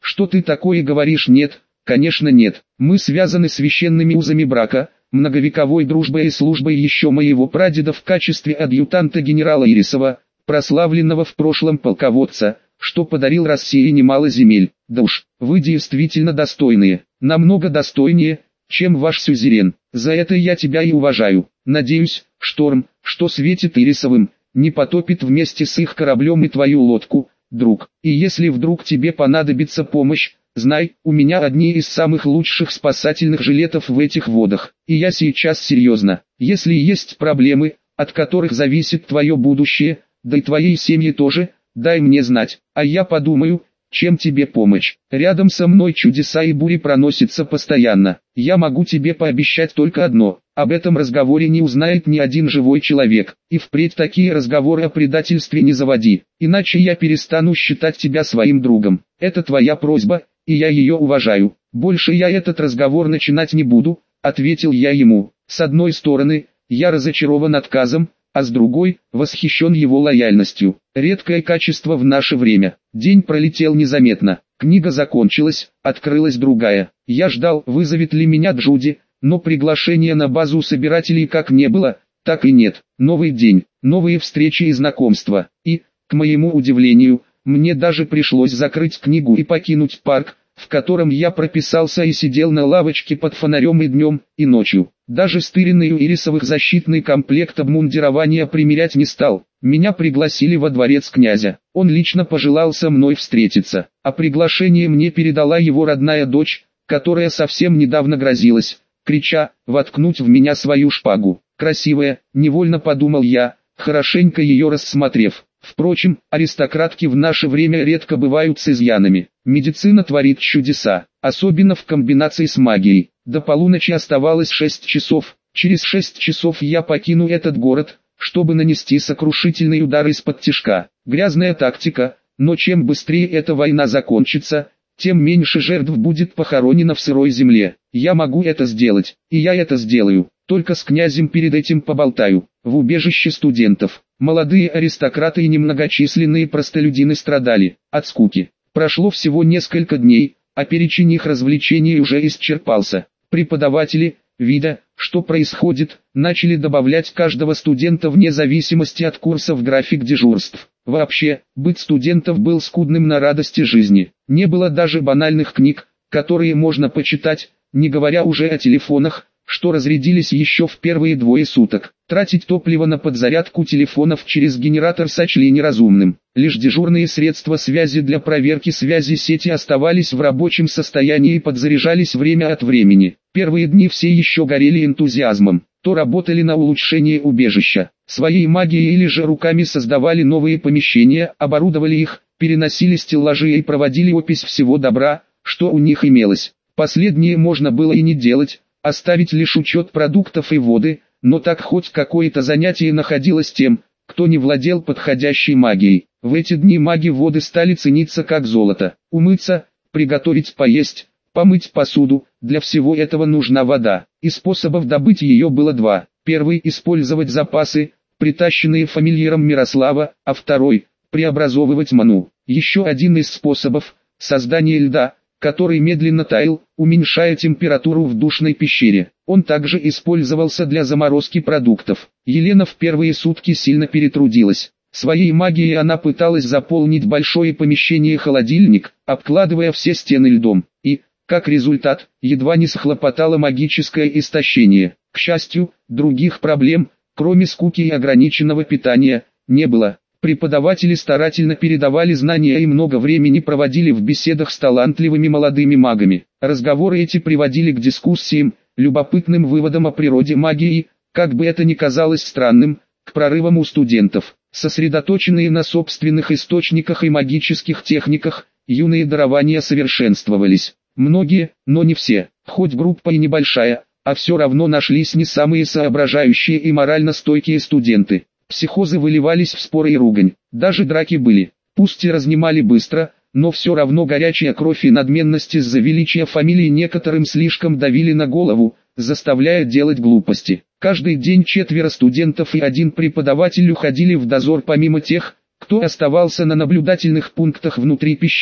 Что ты такое говоришь? Нет, конечно нет. Мы связаны священными узами брака, многовековой дружбой и службой еще моего прадеда в качестве адъютанта генерала Ирисова, прославленного в прошлом полководца, что подарил России немало земель. Да уж, вы действительно достойные, намного достойнее, чем ваш сюзерен. За это я тебя и уважаю. Надеюсь, шторм, что светит Ирисовым, не потопит вместе с их кораблем и твою лодку, друг. И если вдруг тебе понадобится помощь, знай, у меня одни из самых лучших спасательных жилетов в этих водах. И я сейчас серьезно. Если есть проблемы, от которых зависит твое будущее, да и твоей семьи тоже, дай мне знать, а я подумаю, чем тебе помочь. Рядом со мной чудеса и бури проносятся постоянно. Я могу тебе пообещать только одно: об этом разговоре не узнает ни один живой человек. И впредь такие разговоры о предательстве не заводи, иначе я перестану считать тебя своим другом. Это твоя просьба, и я ее уважаю. Больше я этот разговор начинать не буду, ответил я ему. С одной стороны, я разочарован отказом, а с другой, восхищен его лояльностью. Редкое качество в наше время. День пролетел незаметно. Книга закончилась, открылась другая. Я ждал, вызовет ли меня Джуди, но приглашения на базу собирателей как не было, так и нет. Новый день, новые встречи и знакомства. И, к моему удивлению, мне даже пришлось закрыть книгу и покинуть парк, в котором я прописался и сидел на лавочке под фонарем и днем, и ночью. Даже стыренный у Ирисовых защитный комплект обмундирования примерять не стал. Меня пригласили во дворец князя. Он лично пожелал со мной встретиться. А приглашение мне передала его родная дочь, которая совсем недавно грозилась, крича, воткнуть в меня свою шпагу. Красивая, невольно подумал я, хорошенько ее рассмотрев. Впрочем, аристократки в наше время редко бывают с изъянами. Медицина творит чудеса, особенно в комбинации с магией. До полуночи оставалось 6 часов. Через 6 часов я покину этот город, чтобы нанести сокрушительный удар из-под тишка. Грязная тактика, но чем быстрее эта война закончится, тем меньше жертв будет похоронено в сырой земле. Я могу это сделать, и я это сделаю. Только с князем перед этим поболтаю. В убежище студентов. Молодые аристократы и немногочисленные простолюдины страдали от скуки. Прошло всего несколько дней, а перечень их развлечений уже исчерпался. Преподаватели, видя, что происходит, начали добавлять каждого студента вне зависимости от курса в график дежурств. Вообще, быт студентов был скудным на радости жизни. Не было даже банальных книг, которые можно почитать, не говоря уже о телефонах, что разрядились еще в первые двое суток. Тратить топливо на подзарядку телефонов через генератор сочли неразумным. Лишь дежурные средства связи для проверки связи сети оставались в рабочем состоянии и подзаряжались время от времени. Первые дни все еще горели энтузиазмом. То работали на улучшение убежища, своей магией или же руками создавали новые помещения, оборудовали их, переносили стеллажи и проводили опись всего добра, что у них имелось. Последнее можно было и не делать, оставить лишь учет продуктов и воды, но так хоть какое-то занятие находилось тем, кто не владел подходящей магией. В эти дни маги воды стали цениться как золото. Умыться, приготовить поесть, помыть посуду, для всего этого нужна вода. И способов добыть ее было два. Первый – использовать запасы, притащенные фамильяром Мирослава, а второй – преобразовывать ману. Еще один из способов – создание льда, который медленно таял, уменьшая температуру в душной пещере. Он также использовался для заморозки продуктов. Елена в первые сутки сильно перетрудилась. Своей магией она пыталась заполнить большое помещение-холодильник, обкладывая все стены льдом. И, как результат, едва не схлопотала магическое истощение. К счастью, других проблем, кроме скуки и ограниченного питания, не было. Преподаватели старательно передавали знания и много времени проводили в беседах с талантливыми молодыми магами. Разговоры эти приводили к дискуссиям, любопытным выводам о природе магии, как бы это ни казалось странным, к прорывам у студентов. Сосредоточенные на собственных источниках и магических техниках, юные дарования совершенствовались. Многие, но не все, хоть группа и небольшая, а все равно нашлись не самые соображающие и морально стойкие студенты. Психозы выливались в споры и ругань, даже драки были, пусть и разнимали быстро, но все равно горячая кровь и надменность из-за величия фамилии некоторым слишком давили на голову, заставляя делать глупости. Каждый день 4 студентов и 1 преподаватель уходили в дозор помимо тех, кто оставался на наблюдательных пунктах внутри пещеры,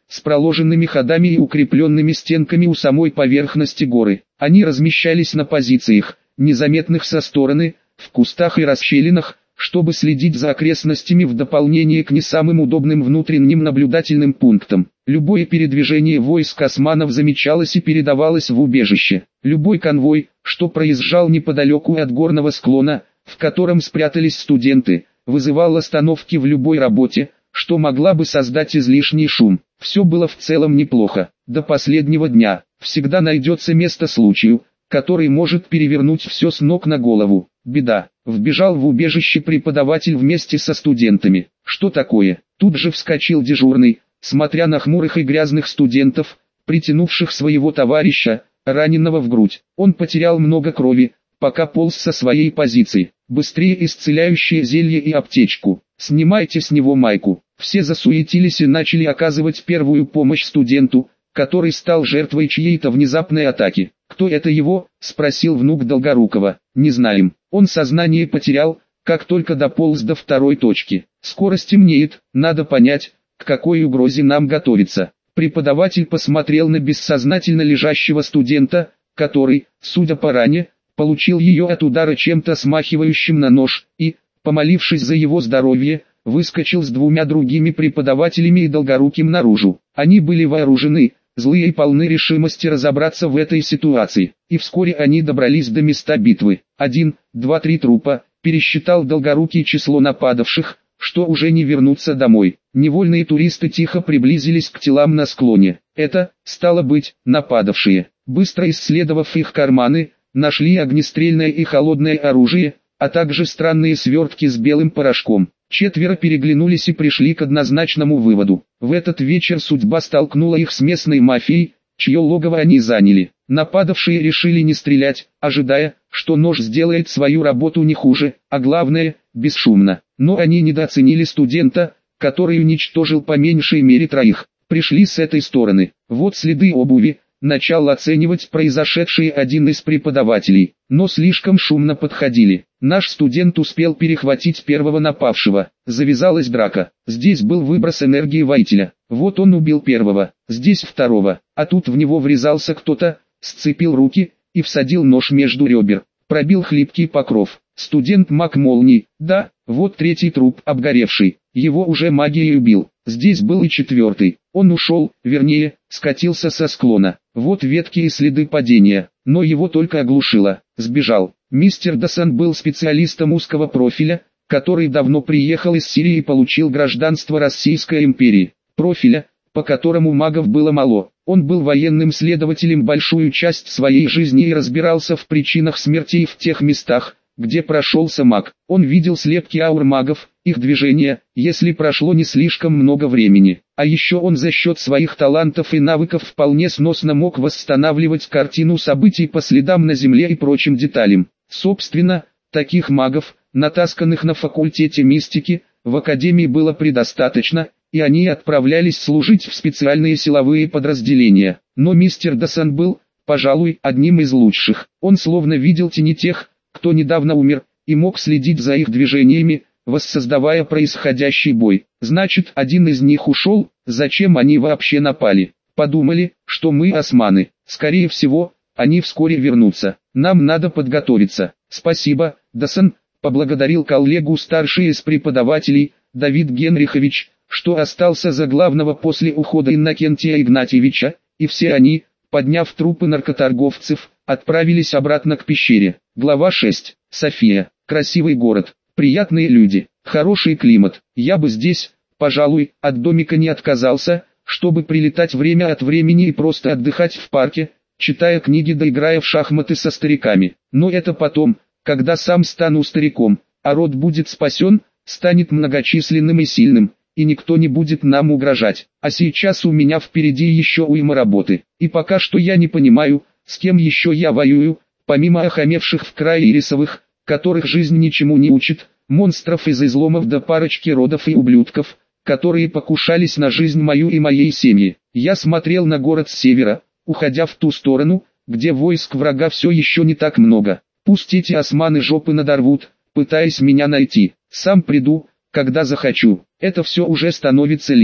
с проложенными ходами и укрепленными стенками у самой поверхности горы. Они размещались на позициях, незаметных со стороны, в кустах и расщелинах, чтобы следить за окрестностями в дополнение к не самым удобным внутренним наблюдательным пунктам. Любое передвижение войск османов замечалось и передавалось в убежище. Любой конвой, что проезжал неподалеку от горного склона, в котором спрятались студенты, вызывал остановки в любой работе, что могла бы создать излишний шум. Все было в целом неплохо. До последнего дня всегда найдется место случаю, который может перевернуть все с ног на голову. Беда. Вбежал в убежище преподаватель вместе со студентами. Что такое? Тут же вскочил дежурный, смотря на хмурых и грязных студентов, притянувших своего товарища, раненого в грудь. Он потерял много крови, пока полз со своей позиции. Быстрее исцеляющее зелье и аптечку. Снимайте с него майку. Все засуетились и начали оказывать первую помощь студенту, который стал жертвой чьей-то внезапной атаки. «Кто это его?» – спросил внук Долгорукова. «Не знаем. Он сознание потерял, как только дополз до второй точки. Скоро стемнеет, надо понять, к какой угрозе нам готовиться». Преподаватель посмотрел на бессознательно лежащего студента, который, судя по ране, получил ее от удара чем-то смахивающим на нож, и, помолившись за его здоровье, выскочил с двумя другими преподавателями и Долгоруким наружу. Они были вооружены, злые и полны решимости разобраться в этой ситуации, и вскоре они добрались до места битвы. 1, 2, 3 трупа, пересчитал Долгорукий число нападавших, что уже не вернуться домой. Невольные туристы тихо приблизились к телам на склоне. Это, стало быть, нападавшие. Быстро исследовав их карманы, нашли огнестрельное и холодное оружие, а также странные свертки с белым порошком. Четверо переглянулись и пришли к однозначному выводу. В этот вечер судьба столкнула их с местной мафией, чье логово они заняли. Нападавшие решили не стрелять, ожидая, что нож сделает свою работу не хуже, а главное, бесшумно. Но они недооценили студента, который уничтожил по меньшей мере 3. Пришли с этой стороны. Вот следы обуви. Начал оценивать произошедшее один из преподавателей, но слишком шумно подходили. Наш студент успел перехватить первого напавшего. Завязалась драка. Здесь был выброс энергии воителя. Вот он убил первого, здесь второго, а тут в него врезался кто-то, сцепил руки и всадил нож между ребер. Пробил хлипкий покров. Студент маг молний. Да, вот третий труп, обгоревший. Его уже магией убил. Здесь был и четвертый. Он ушел, вернее, скатился со склона. Вот ветки и следы падения, но его только оглушило. Сбежал. Мистер Дасан был специалистом узкого профиля, который давно приехал из Сирии и получил гражданство Российской империи. Профиля, по которому магов было мало. Он был военным следователем большую часть своей жизни и разбирался в причинах смертей в тех местах, где прошелся маг. Он видел слепки аур магов, их движения, если прошло не слишком много времени. А еще он за счет своих талантов и навыков вполне сносно мог восстанавливать картину событий по следам на земле и прочим деталям. Собственно, таких магов, натасканных на факультете мистики, в академии было предостаточно, и они отправлялись служить в специальные силовые подразделения. Но мистер Дасан был, пожалуй, одним из лучших. Он словно видел тени тех, кто недавно умер, и мог следить за их движениями, воссоздавая происходящий бой. Значит, один из них ушел, зачем они вообще напали? Подумали, что мы османы. Скорее всего, они вскоре вернутся. Нам надо подготовиться. Спасибо, Дасан, поблагодарил коллегу старший из преподавателей, Давид Генрихович, что остался за главного после ухода Иннокентия Игнатьевича, и все они, подняв трупы наркоторговцев, отправились обратно к пещере. Глава 6. София. Красивый город, приятные люди, хороший климат. Я бы здесь, пожалуй, от домика не отказался, чтобы прилетать время от времени и просто отдыхать в парке, читая книги да играя в шахматы со стариками. Но это потом, когда сам стану стариком, а род будет спасен, станет многочисленным и сильным, и никто не будет нам угрожать. А сейчас у меня впереди еще уйма работы. И пока что я не понимаю, с кем еще я воюю, помимо охамевших в крае ирисовых, которых жизнь ничему не учит, монстров из изломов до парочки родов и ублюдков, которые покушались на жизнь мою и моей семьи. Я смотрел на город с севера, уходя в ту сторону, где войск врага все еще не так много. Пусть эти османы жопы надорвут, пытаясь меня найти. Сам приду, когда захочу. Это все уже становится личным.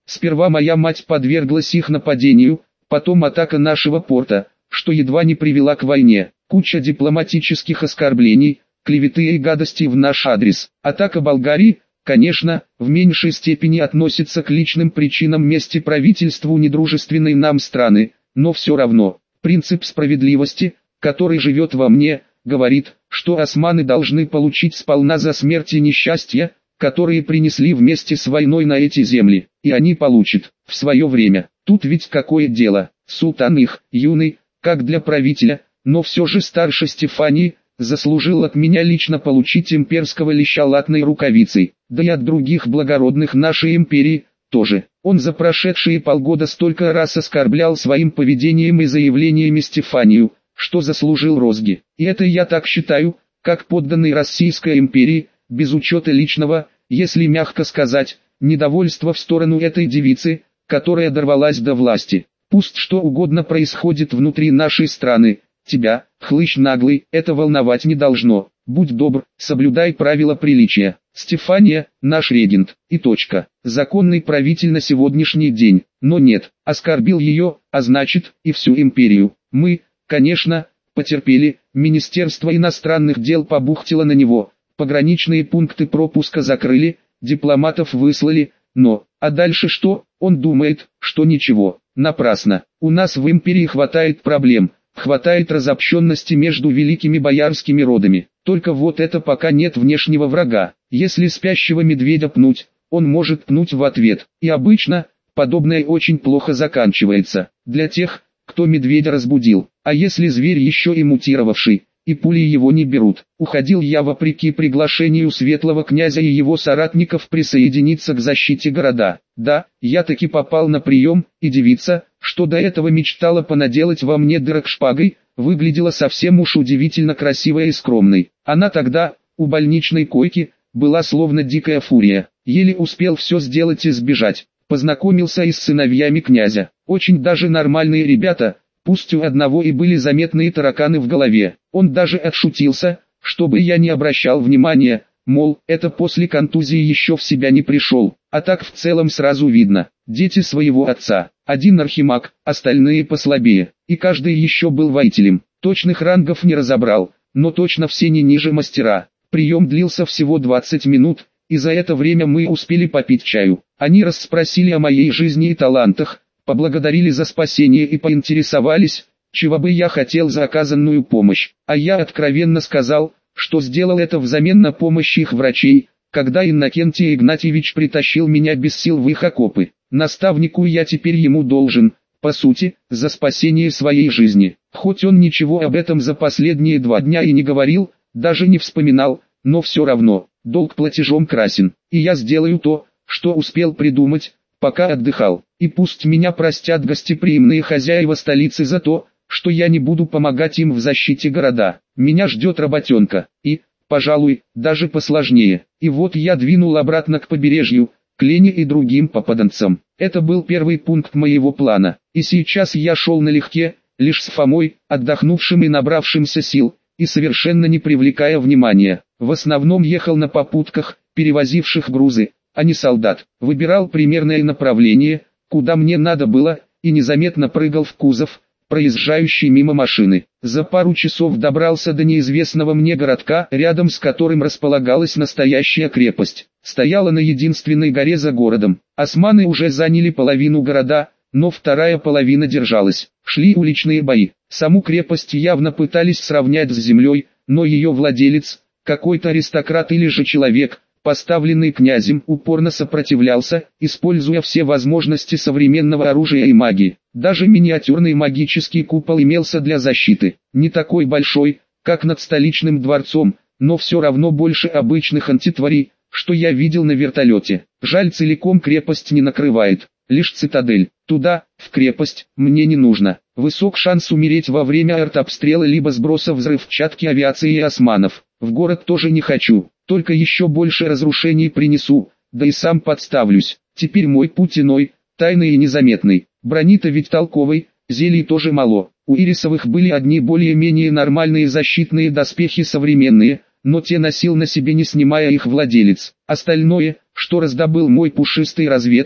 Сперва моя мать подверглась их нападению, потом атака нашего порта, что едва не привела к войне, куча дипломатических оскорблений, клеветы и гадости в наш адрес. Атака Болгарии, конечно, в меньшей степени относится к личным причинам мести правительству недружественной нам страны, но все равно, принцип справедливости, который живет во мне, говорит, что османы должны получить сполна за смерть и несчастья, которые принесли вместе с войной на эти земли, и они получат, в свое время. Тут ведь какое дело, султан их, юный, как для правителя, но все же старше Стефании, заслужил от меня лично получить имперского леща латной рукавицей, да и от других благородных нашей империи, тоже. Он за прошедшие полгода столько раз оскорблял своим поведением и заявлениями Стефанию, что заслужил розги. И это я так считаю, как подданный Российской империи, без учета личного, если мягко сказать, недовольства в сторону этой девицы, которая дорвалась до власти. Пусть что угодно происходит внутри нашей страны, тебя, хлыщ наглый, это волновать не должно. Будь добр, соблюдай правила приличия. Стефания, наш регент, и точка. Законный правитель на сегодняшний день, но нет, оскорбил ее, а значит, и всю империю. Мы, конечно, потерпели, Министерство иностранных дел побухтило на него, пограничные пункты пропуска закрыли, дипломатов выслали, но, а дальше что? Он думает, что ничего, напрасно. У нас в империи хватает проблем, хватает разобщенности между великими боярскими родами. Только вот это пока нет внешнего врага. Если спящего медведя пнуть, он может пнуть в ответ. И обычно, подобное очень плохо заканчивается. Для тех, кто медведя разбудил. А если зверь еще и мутировавший, и пули его не берут. Уходил я вопреки приглашению светлого князя и его соратников присоединиться к защите города. Да, я таки попал на прием, и девица, что до этого мечтала понаделать во мне дырок шпагой, выглядела совсем уж удивительно красивой и скромной. Она тогда, у больничной койки, была словно дикая фурия. Еле успел все сделать и сбежать. Познакомился и с сыновьями князя. Очень даже нормальные ребята, пусть у одного и были заметные тараканы в голове. Он даже отшутился, чтобы я не обращал внимания, мол, это после контузии еще в себя не пришел. А так в целом сразу видно, дети своего отца. Один архимаг, остальные послабее, и каждый еще был воителем. Точных рангов не разобрал, но точно все не ниже мастера. Прием длился всего 20 минут, и за это время мы успели попить чаю. Они расспросили о моей жизни и талантах, поблагодарили за спасение и поинтересовались, чего бы я хотел за оказанную помощь. А я откровенно сказал, что сделал это взамен на помощь их врачей, когда Иннокентий Игнатьевич притащил меня без сил в их окопы. Наставнику я теперь ему должен, по сути, за спасение своей жизни. Хоть он ничего об этом за последние 2 дня и не говорил, даже не вспоминал, но все равно, долг платежом красен. И я сделаю то, что успел придумать, пока отдыхал. И пусть меня простят гостеприимные хозяева столицы за то, что я не буду помогать им в защите города. Меня ждет работенка, и, пожалуй, даже посложнее. И вот я двинул обратно к побережью, к Лене и другим попаданцам. Это был первый пункт моего плана. И сейчас я шел налегке, лишь с Фомой, отдохнувшим и набравшимся сил, и совершенно не привлекая внимания. В основном ехал на попутках, перевозивших грузы, а не солдат. Выбирал примерное направление, куда мне надо было, и незаметно прыгал в кузов, проезжающий мимо машины. За пару часов добрался до неизвестного мне городка, рядом с которым располагалась настоящая крепость. Стояла на единственной горе за городом. Османы уже заняли половину города, но вторая половина держалась. Шли уличные бои. Саму крепость явно пытались сравнять с землей, но ее владелец, какой-то аристократ или же человек, поставленный князем, упорно сопротивлялся, используя все возможности современного оружия и магии. Даже миниатюрный магический купол имелся для защиты. Не такой большой, как над столичным дворцом, но все равно больше обычных антитварей, что я видел на вертолете. Жаль, целиком крепость не накрывает, лишь цитадель. Туда, в крепость, мне не нужно. Высок шанс умереть во время артобстрела либо сброса взрывчатки авиации и османов. В город тоже не хочу, только еще больше разрушений принесу, да и сам подставлюсь. Теперь мой путь иной, тайный и незаметный. Брони-то ведь толковой, зелий тоже мало. У ирисовых были одни более-менее нормальные защитные доспехи современные, но те носил на себе, не снимая их, владелец. Остальное, что раздобыл мой пушистый разведчик,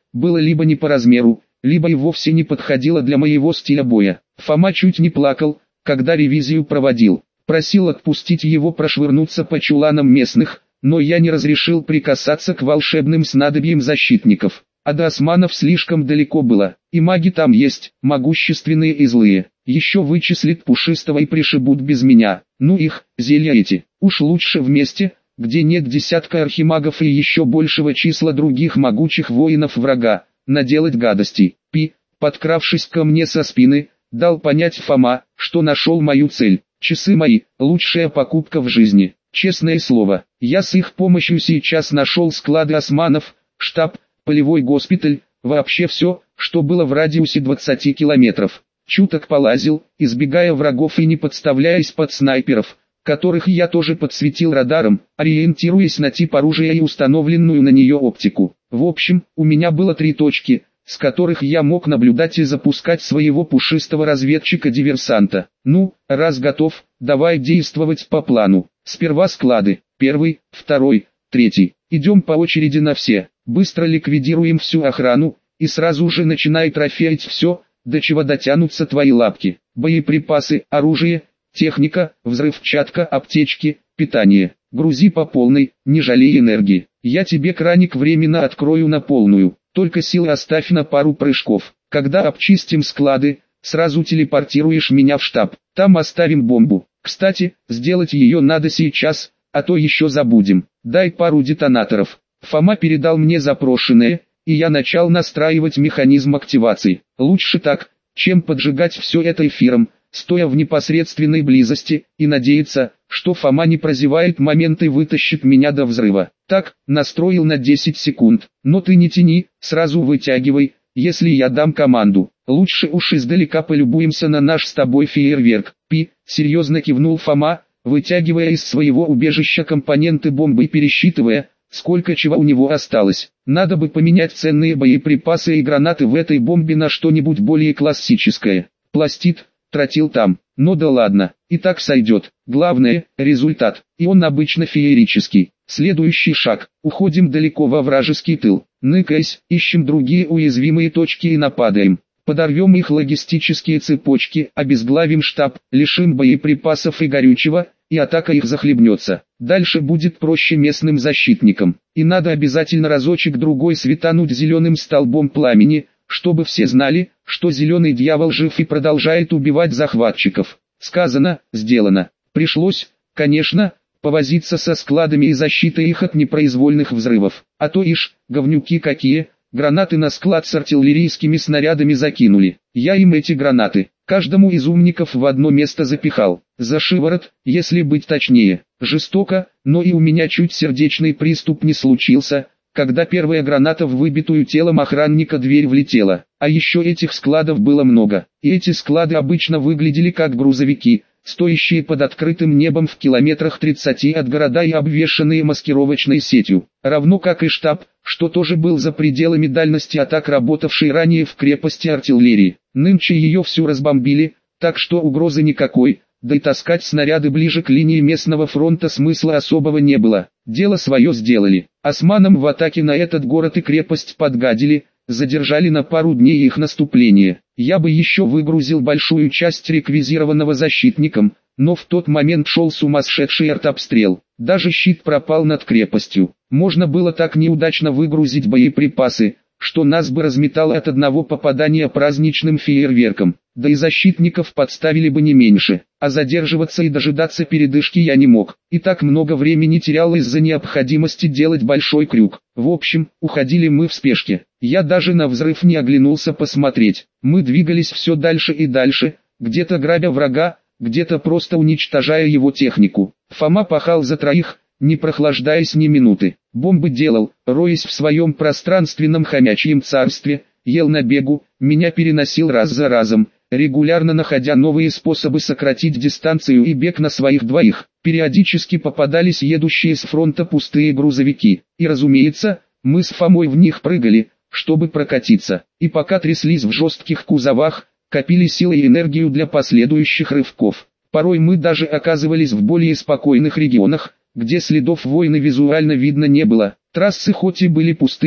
было либо не по размеру, либо и вовсе не подходило для моего стиля боя. Фома чуть не плакал, когда ревизию проводил. Просил отпустить его прошвырнуться по чуланам местных, но я не разрешил прикасаться к волшебным снадобьям защитников. А до османов слишком далеко было, и маги там есть, могущественные и злые. Еще вычислят Пушистого и пришибут без меня. Ну их, зелья эти, уж лучше вместе, где нет десятка архимагов и еще большего числа других могучих воинов врага, наделать гадостей. Подкравшись ко мне со спины, дал понять Фома, что нашел мою цель. Часы мои, лучшая покупка в жизни. Честное слово, я с их помощью сейчас нашел склады османов, штаб, полевой госпиталь, вообще все, что было в радиусе 20 километров. Чуток полазил, избегая врагов и не подставляясь под снайперов, которых я тоже подсветил радаром, ориентируясь на тип оружия и установленную на нее оптику. В общем, у меня было 3 точки, с которых я мог наблюдать и запускать своего пушистого разведчика-диверсанта. Ну, раз готов, давай действовать по плану. Сперва склады, 1, 2, 3. Идем по очереди на все. Быстро ликвидируем всю охрану, и сразу же начинай трофеить все, до чего дотянутся твои лапки. Боеприпасы, оружие, техника, взрывчатка, аптечки, питание. Грузи по полной, не жалей энергии. Я тебе краник временно открою на полную, только силы оставь на пару прыжков. Когда обчистим склады, сразу телепортируешь меня в штаб. Там оставим бомбу. Кстати, сделать ее надо сейчас, а то еще забудем. Дай пару детонаторов. Фома передал мне запрошенное, и я начал настраивать механизм активации. Лучше так, чем поджигать все это эфиром, стоя в непосредственной близости, и надеяться, что Фома не прозевает момент и вытащит меня до взрыва. Так, настроил на 10 секунд. Но ты не тяни, сразу вытягивай, если я дам команду. Лучше уж издалека полюбуемся на наш с тобой фейерверк. Серьезно кивнул Фома, вытягивая из своего убежища компоненты бомбы и пересчитывая, сколько чего у него осталось. Надо бы поменять ценные боеприпасы и гранаты в этой бомбе на что-нибудь более классическое. Пластид, тротил там, но да ладно, и так сойдет. Главное, результат, и он обычно феерический. Следующий шаг, уходим далеко во вражеский тыл. Ныкаясь, ищем другие уязвимые точки и нападаем. Подорвем их логистические цепочки, обезглавим штаб, лишим боеприпасов и горючего, и атака их захлебнется. Дальше будет проще местным защитникам. И надо обязательно разочек-другой светануть зеленым столбом пламени, чтобы все знали, что зеленый дьявол жив и продолжает убивать захватчиков. Сказано, сделано. Пришлось, конечно, повозиться со складами и защитой их от непроизвольных взрывов. А то ишь, говнюки какие, гранаты на склад с артиллерийскими снарядами закинули. Я им эти гранаты, каждому из умников в одно место запихал. За шиворот, если быть точнее. Жестоко, но и у меня чуть сердечный приступ не случился, когда первая граната в выбитую телом охранника дверь влетела. А еще этих складов было много. И эти склады обычно выглядели как грузовики, стоящие под открытым небом в километрах 30 от города и обвешанные маскировочной сетью. Равно как и штаб, что тоже был за пределами дальности атак, работавший ранее в крепости артиллерии. Нынче ее всю разбомбили, так что угрозы никакой, да и таскать снаряды ближе к линии местного фронта смысла особого не было. Дело свое сделали. Османам в атаке на этот город и крепость подгадили, задержали на пару дней их наступление. Я бы еще выгрузил большую часть реквизированного защитником, но в тот момент шел сумасшедший артобстрел. Даже щит пропал над крепостью. Можно было так неудачно выгрузить боеприпасы, что нас бы разметало от одного попадания праздничным фейерверком. Да и защитников подставили бы не меньше. А задерживаться и дожидаться передышки я не мог. И так много времени терял из-за необходимости делать большой крюк. В общем, уходили мы в спешке. Я даже на взрыв не оглянулся посмотреть. Мы двигались все дальше и дальше, где-то грабя врага, где-то просто уничтожая его технику. Фома пахал за троих, не прохлаждаясь ни минуты. Бомбы делал, роясь в своем пространственном хомячьем царстве, ел на бегу, меня переносил раз за разом, регулярно находя новые способы сократить дистанцию и бег на своих двоих. Периодически попадались едущие с фронта пустые грузовики, и разумеется, мы с Фомой в них прыгали, чтобы прокатиться, и пока тряслись в жестких кузовах, копили силы и энергию для последующих рывков. Порой мы даже оказывались в более спокойных регионах, где следов войны визуально видно не было. Трассы хоть и были пусты,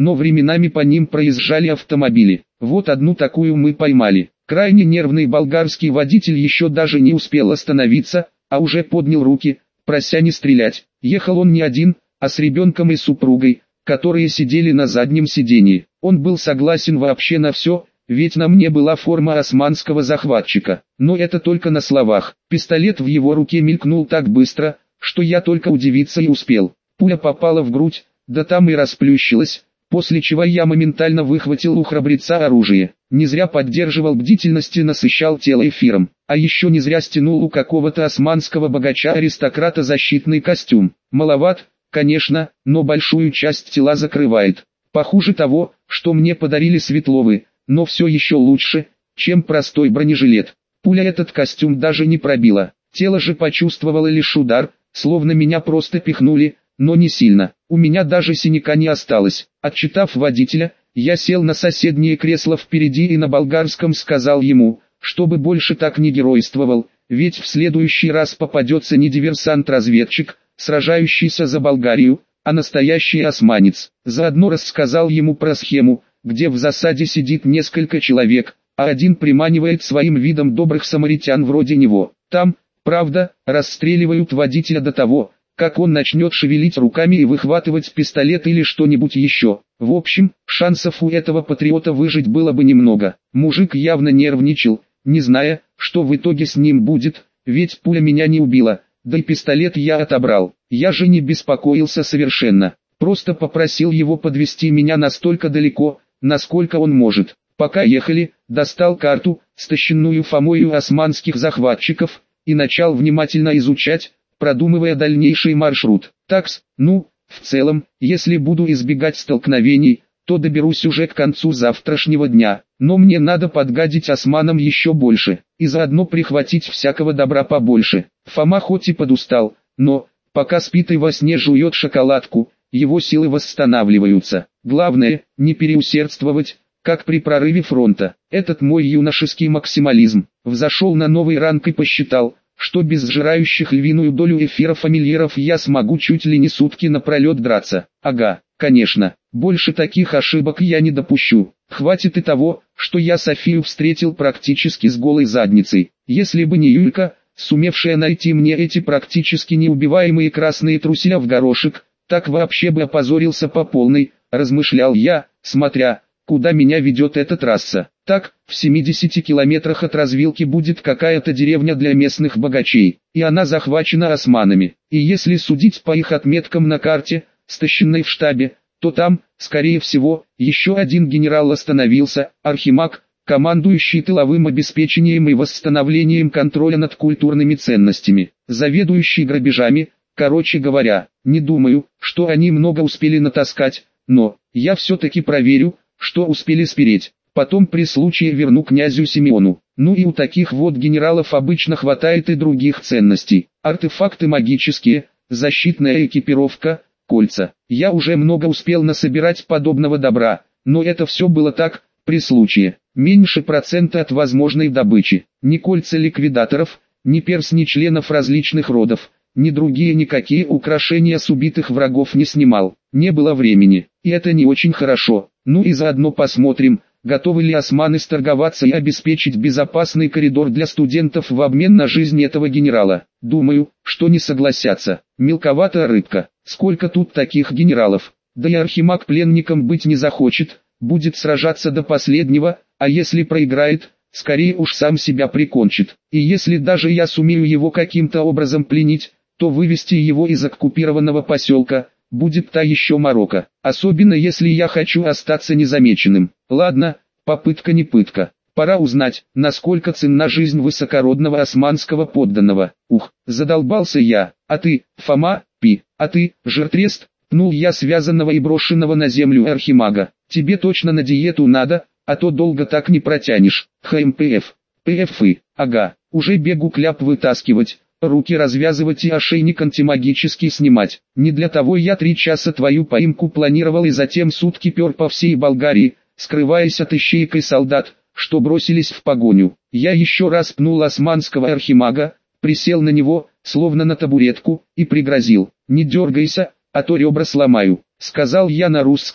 но временами по ним проезжали автомобили. Вот одну такую мы поймали. Крайне нервный болгарский водитель еще даже не успел остановиться, а уже поднял руки, прося не стрелять. Ехал он не один, а с ребенком и супругой, которые сидели на заднем сидении. Он был согласен вообще на все, ведь на мне была форма османского захватчика. Но это только на словах. Пистолет в его руке мелькнул так быстро, что я только удивиться и успел. Пуля попала в грудь, да там и расплющилась, после чего я моментально выхватил у храбреца оружие. Не зря поддерживал бдительность и насыщал тело эфиром. А еще не зря стянул у какого-то османского богача-аристократа защитный костюм. Маловат, конечно, но большую часть тела закрывает. Похуже того, что мне подарили Светловы, но все еще лучше, чем простой бронежилет. Пуля этот костюм даже не пробила. Тело же почувствовало лишь удар, словно меня просто пихнули, но не сильно. У меня даже синяка не осталось. Отчитав водителя, я сел на соседнее кресло впереди и на болгарском сказал ему, чтобы больше так не геройствовал, ведь в следующий раз попадется не диверсант-разведчик, сражающийся за Болгарию, а настоящий османец. Заодно рассказал ему про схему, где в засаде сидит несколько человек, а один приманивает своим видом добрых самаритян вроде него. Там, правда, расстреливают водителя до того, как он начнет шевелить руками и выхватывать пистолет или что-нибудь еще. В общем, шансов у этого патриота выжить было бы немного. Мужик явно нервничал, не зная, что в итоге с ним будет, ведь пуля меня не убила, да и пистолет я отобрал. Я же не беспокоился совершенно, просто попросил его подвести меня настолько далеко, насколько он может. Пока ехали, достал карту, стащенную Фомою османских захватчиков, и начал внимательно изучать, продумывая дальнейший маршрут. Такс, в целом, если буду избегать столкновений, то доберусь уже к концу завтрашнего дня. Но мне надо подгадить османам еще больше, и заодно прихватить всякого добра побольше. Фома хоть и подустал, но, пока спит и во сне жует шоколадку, его силы восстанавливаются. Главное, не переусердствовать, как при прорыве фронта. Этот мой юношеский максимализм взошел на новый ранг и посчитал, что без сжирающих львиную долю эфира фамильяров я смогу чуть ли не сутки напролет драться. Ага, конечно, больше таких ошибок я не допущу. Хватит и того, что я Софию встретил практически с голой задницей. Если бы не Юлька, сумевшая найти мне эти практически неубиваемые красные труселя в горошек, так вообще бы опозорился по полной, размышлял я, смотря, куда меня ведет эта трасса. Так, в 70 километрах от развилки будет какая-то деревня для местных богачей, и она захвачена османами. И если судить по их отметкам на карте, стащенной в штабе, то там, скорее всего, еще один генерал остановился, архимаг, командующий тыловым обеспечением и восстановлением контроля над культурными ценностями, заведующий грабежами. Короче говоря, не думаю, что они много успели натаскать, но я все-таки проверю, что успели спереть. Потом при случае верну князю Симеону. Ну и у таких вот генералов обычно хватает и других ценностей. Артефакты магические, защитная экипировка, кольца. Я уже много успел насобирать подобного добра, но это все было так, при случае. Меньше процента от возможной добычи. Ни кольца ликвидаторов, ни перстни членов различных родов, ни другие никакие украшения с убитых врагов не снимал. Не было времени, и это не очень хорошо. Ну и заодно посмотрим, готовы ли османы сторговаться и обеспечить безопасный коридор для студентов в обмен на жизнь этого генерала. Думаю, что не согласятся. Мелковата рыбка. Сколько тут таких генералов? Да и архимаг пленником быть не захочет, будет сражаться до последнего, а если проиграет, скорее уж сам себя прикончит. И если даже я сумею его каким-то образом пленить, то вывести его из оккупированного поселка будет та еще морока. Особенно если я хочу остаться незамеченным. Ладно, попытка не пытка. Пора узнать, насколько ценна жизнь высокородного османского подданного. Ух, задолбался я. А ты, Фома, а ты, жиртрест, пнул я связанного и брошенного на землю архимага. Тебе точно на диету надо, а то долго так не протянешь. ХМПФ. ПФы. Ага, уже бегу кляп вытаскивать. Руки развязывать и ошейник антимагический снимать. Не для того я 3 часа твою поимку планировал и затем сутки пер по всей Болгарии, скрываясь от ищеек и солдат, что бросились в погоню. Я еще раз пнул османского архимага, присел на него, словно на табуретку, и пригрозил: «Не дергайся, а то ребра сломаю», — сказал я на русском,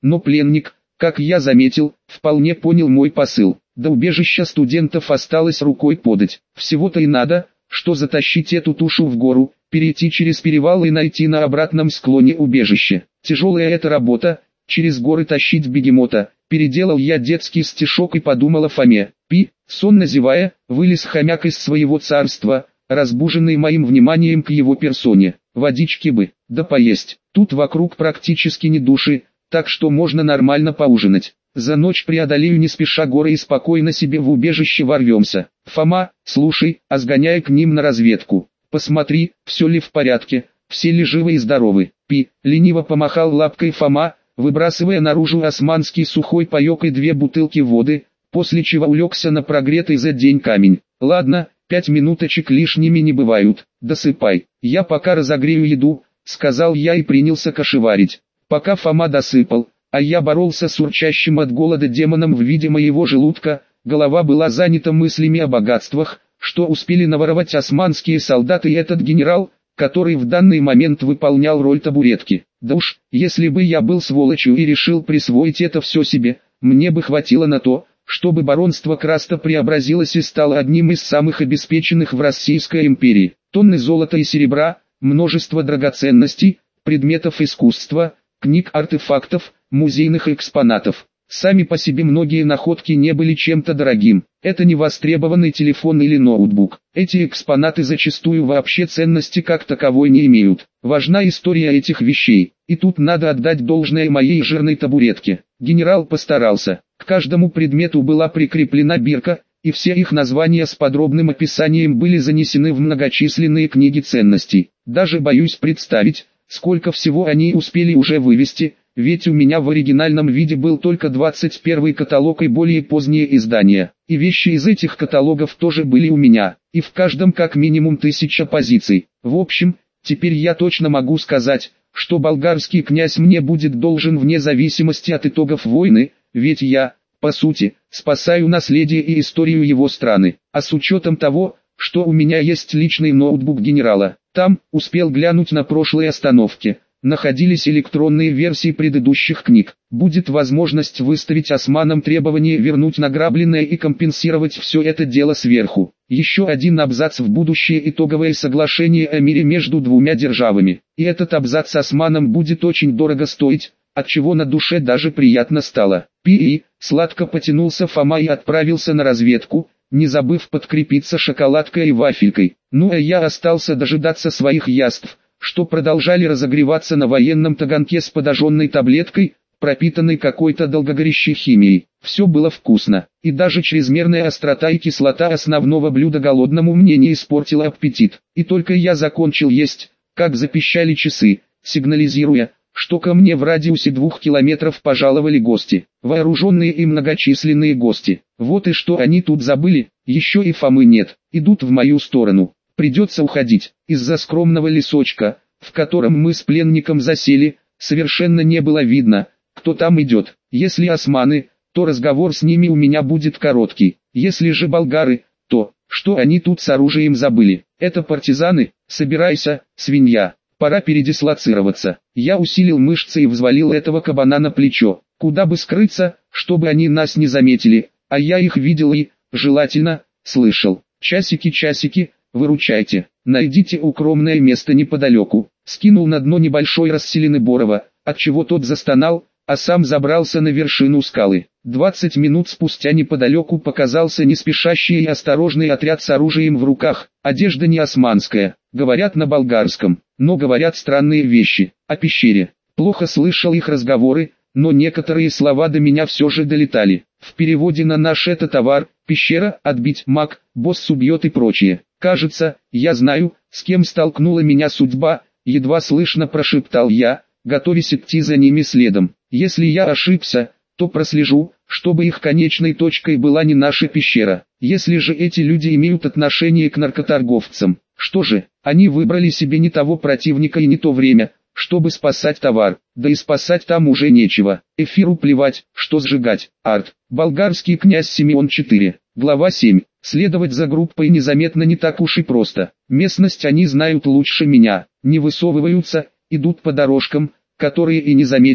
но пленник, как я заметил, вполне понял мой посыл. До убежища студентов осталось рукой подать. Всего-то и надо, что затащить эту тушу в гору, перейти через перевал и найти на обратном склоне убежище. Тяжелая эта работа, через горы тащить бегемота. Переделал я детский стишок и подумал о Фоме. Сонно зевая, вылез хомяк из своего царства, разбуженный моим вниманием к его персоне. Водички бы, да поесть. Тут вокруг практически ни души, так что можно нормально поужинать. За ночь преодолею не спеша горы и спокойно себе в убежище ворвемся. Фома, слушай, а сгоняй к ним на разведку. Посмотри, все ли в порядке, все ли живы и здоровы. Лениво помахал лапкой Фома, выбрасывая наружу османский сухой паек и 2 бутылки воды, после чего улегся на прогретый за день камень. Ладно, 5 минуточек лишними не бывают, досыпай. Я пока разогрею еду, сказал я и принялся кашеварить. Пока Фома досыпал, а я боролся с урчащим от голода демоном в виде моего желудка, голова была занята мыслями о богатствах, что успели наворовать османские солдаты и этот генерал, который в данный момент выполнял роль табуретки. Да уж, если бы я был сволочью и решил присвоить это все себе, мне бы хватило на то, чтобы баронство Краста преобразилось и стало одним из самых обеспеченных в Российской империи. Тонны золота и серебра, множество драгоценностей, предметов искусства, книг, артефактов, музейных экспонатов. Сами по себе многие находки не были чем-то дорогим. Это не востребованный телефон или ноутбук. Эти экспонаты зачастую вообще ценности как таковой не имеют. Важна история этих вещей. И тут надо отдать должное моей жирной табуретке. Генерал постарался. К каждому предмету была прикреплена бирка, и все их названия с подробным описанием были занесены в многочисленные книги ценностей. Даже боюсь представить, сколько всего они успели уже вывести, ведь у меня в оригинальном виде был только 21 каталог и более поздние издания. И вещи из этих каталогов тоже были у меня, и в каждом как минимум 1000 позиций. В общем, теперь я точно могу сказать, что болгарский князь мне будет должен вне зависимости от итогов войны, ведь я, по сути, спасаю наследие и историю его страны. А с учетом того, что у меня есть личный ноутбук генерала, там, успел глянуть на прошлой остановке, находились электронные версии предыдущих книг. Будет возможность выставить османам требование вернуть награбленное и компенсировать все это дело сверху. Еще один абзац в будущее: итоговое соглашение о мире между двумя державами. И этот абзац османам будет очень дорого стоить, отчего на душе даже приятно стало. Сладко потянулся Фома и отправился на разведку, не забыв подкрепиться шоколадкой и вафелькой. Ну а я остался дожидаться своих яств, что продолжали разогреваться на военном таганке с подожженной таблеткой, пропитанной какой-то долгогорящей химией. Все было вкусно, и даже чрезмерная острота и кислота основного блюда голодному мне не испортила аппетит. И только я закончил есть, как запищали часы, сигнализируя, что ко мне в радиусе 2 километров пожаловали гости, вооруженные и многочисленные гости. Вот и что они тут забыли, еще и Фомы нет, идут в мою сторону. Придется уходить. Из-за скромного лесочка, в котором мы с пленником засели, совершенно не было видно, кто там идет. Если османы, то разговор с ними у меня будет короткий. Если же болгары, то, что они тут с оружием забыли? Это партизаны? Собирайся, свинья. Пора передислоцироваться. Я усилил мышцы и взвалил этого кабана на плечо. Куда бы скрыться, чтобы они нас не заметили, а я их видел и, желательно, слышал. Часики, выручайте, найдите укромное место неподалеку. Скинул на дно небольшой расселины Борова, отчего тот застонал, а сам забрался на вершину скалы. 20 минут спустя неподалеку показался не спешащий и осторожный отряд с оружием в руках. Одежда не османская, говорят на болгарском, но говорят странные вещи. О пещере. Плохо слышал их разговоры, но некоторые слова до меня все же долетали. В переводе на наш это товар: пещера, отбить, маг, босс убьет и прочее. Кажется, я знаю, с кем столкнула меня судьба, едва слышно прошептал я, готовясь идти за ними следом. Если я ошибся, то прослежу, чтобы их конечной точкой была не наша пещера. Если же эти люди имеют отношение к наркоторговцам, что же, они выбрали себе не того противника и не то время, чтобы спасать товар, да и спасать там уже нечего. Эфиру плевать, что сжигать. Арт. Болгарский князь Симеон 4. Глава 7. Следовать за группой незаметно не так уж и просто. Местность они знают лучше меня, не высовываются, идут по дорожкам, которые и не заметишь,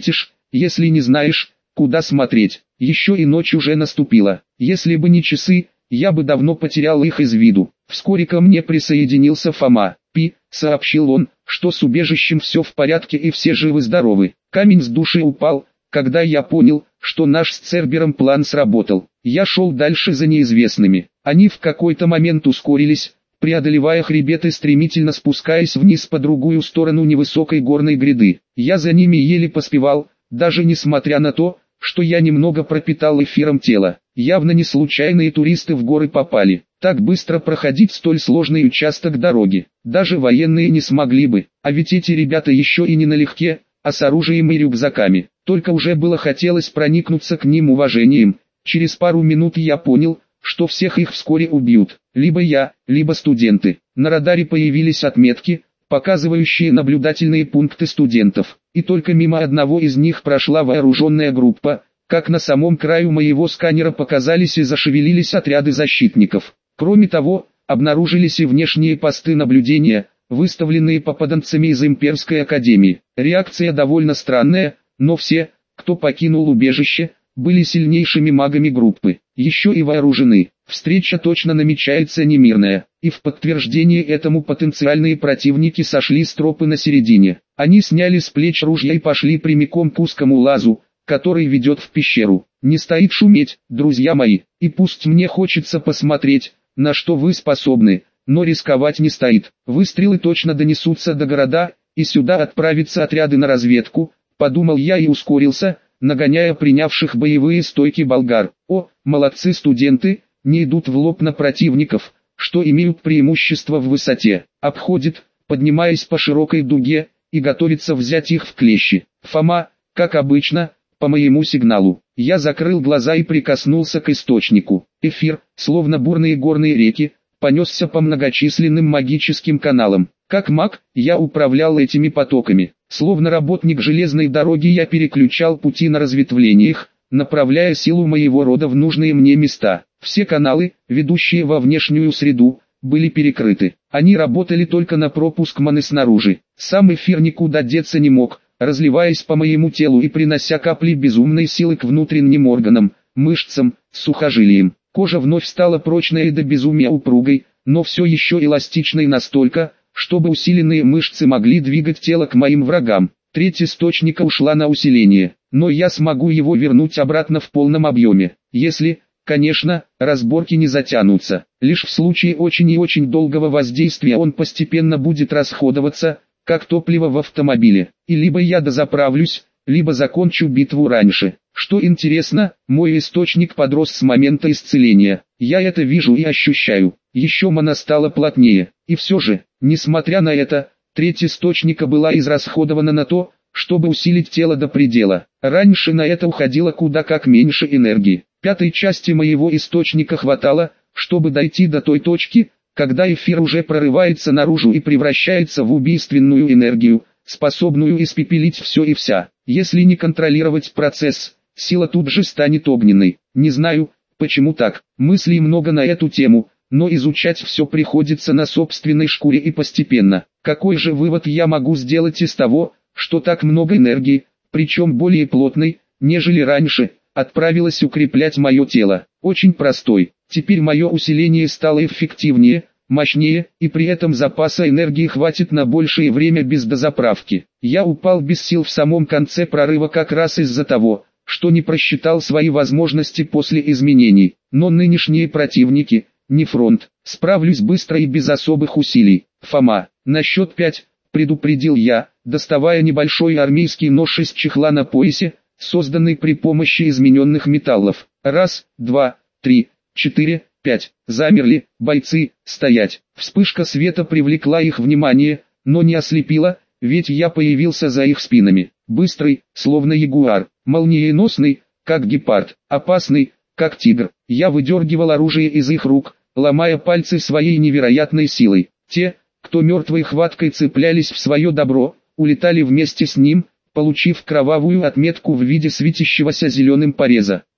если не знаешь, куда смотреть. Еще и ночь уже наступила. Если бы не часы, я бы давно потерял их из виду. Вскоре ко мне присоединился Фома. «Пи», — сообщил он, — «что с убежищем все в порядке и все живы-здоровы». Камень с души упал, когда я понял, что наш с Цербером план сработал. Я шел дальше за неизвестными. Они в какой-то момент ускорились, преодолевая хребет и стремительно спускаясь вниз по другую сторону невысокой горной гряды. Я за ними еле поспевал, даже несмотря на то, что я немного пропитал эфиром тело. Явно не случайные туристы в горы попали. Так быстро проходить столь сложный участок дороги. Даже военные не смогли бы. А ведь эти ребята еще и не налегке, а с оружием и рюкзаками. Только уже было хотелось проникнуться к ним уважением. Через пару минут я понял, что всех их вскоре убьют. Либо я, либо студенты. На радаре появились отметки, показывающие наблюдательные пункты студентов. И только мимо одного из них прошла вооруженная группа, как на самом краю моего сканера показались и зашевелились отряды защитников. Кроме того, обнаружились и внешние посты наблюдения, выставленные попаданцами из Имперской Академии. Реакция довольно странная, но все, кто покинул убежище, были сильнейшими магами группы, еще и вооружены. Встреча точно намечается немирная, и в подтверждение этому потенциальные противники сошли с тропы на середине. Они сняли с плеч ружья и пошли прямиком к узкому лазу, который ведет в пещеру. Не стоит шуметь, друзья мои, и пусть мне хочется посмотреть, на что вы способны, но рисковать не стоит. Выстрелы точно донесутся до города, и сюда отправятся отряды на разведку, подумал я и ускорился, нагоняя принявших боевые стойки болгар. О, молодцы студенты, не идут в лоб на противников, что имеют преимущество в высоте. Обходит, поднимаясь по широкой дуге, и готовится взять их в клещи. Фома, как обычно, по моему сигналу. Я закрыл глаза и прикоснулся к источнику. Эфир, словно бурные горные реки, понесся по многочисленным магическим каналам. Как маг, я управлял этими потоками. Словно работник железной дороги я переключал пути на разветвлениях, направляя силу моего рода в нужные мне места. Все каналы, ведущие во внешнюю среду, были перекрыты. Они работали только на пропуск маны снаружи. Сам эфир никуда деться не мог, разливаясь по моему телу и принося капли безумной силы к внутренним органам, мышцам, сухожилиям. Кожа вновь стала прочной и до безумия упругой, но все еще эластичной настолько, чтобы усиленные мышцы могли двигать тело к моим врагам. Треть источника ушла на усиление, но я смогу его вернуть обратно в полном объеме, если, конечно, разборки не затянутся. Лишь в случае очень и очень долгого воздействия он постепенно будет расходоваться, как топливо в автомобиле. И либо я дозаправлюсь, либо закончу битву раньше. Что интересно, мой источник подрос с момента исцеления. Я это вижу и ощущаю. Еще мана стала плотнее. И все же, несмотря на это, треть источника была израсходована на то, чтобы усилить тело до предела. Раньше на это уходило куда как меньше энергии. Пятой части моего источника хватало, чтобы дойти до той точки, когда эфир уже прорывается наружу и превращается в убийственную энергию, способную испепелить все и вся. Если не контролировать процесс, сила тут же станет огненной. Не знаю, почему так. Мыслей много на эту тему, но изучать все приходится на собственной шкуре и постепенно. Какой же вывод я могу сделать из того, что так много энергии, причем более плотной, нежели раньше, отправилась укреплять мое тело? Очень простой. Теперь мое усиление стало эффективнее, мощнее, и при этом запаса энергии хватит на большее время без дозаправки. Я упал без сил в самом конце прорыва как раз из-за того, что не просчитал свои возможности после изменений. Но нынешние противники, не фронт, справлюсь быстро и без особых усилий. Фома, на счет 5, предупредил я, доставая небольшой армейский нож из чехла на поясе, созданный при помощи измененных металлов. Раз, два, три, 4, 5. Замерли, бойцы, стоять. Вспышка света привлекла их внимание, но не ослепила, ведь я появился за их спинами. Быстрый, словно ягуар, молниеносный, как гепард, опасный, как тигр. Я выдергивал оружие из их рук, ломая пальцы своей невероятной силой. Те, кто мертвой хваткой цеплялись в свое добро, улетали вместе с ним, получив кровавую отметку в виде светящегося зеленым пореза.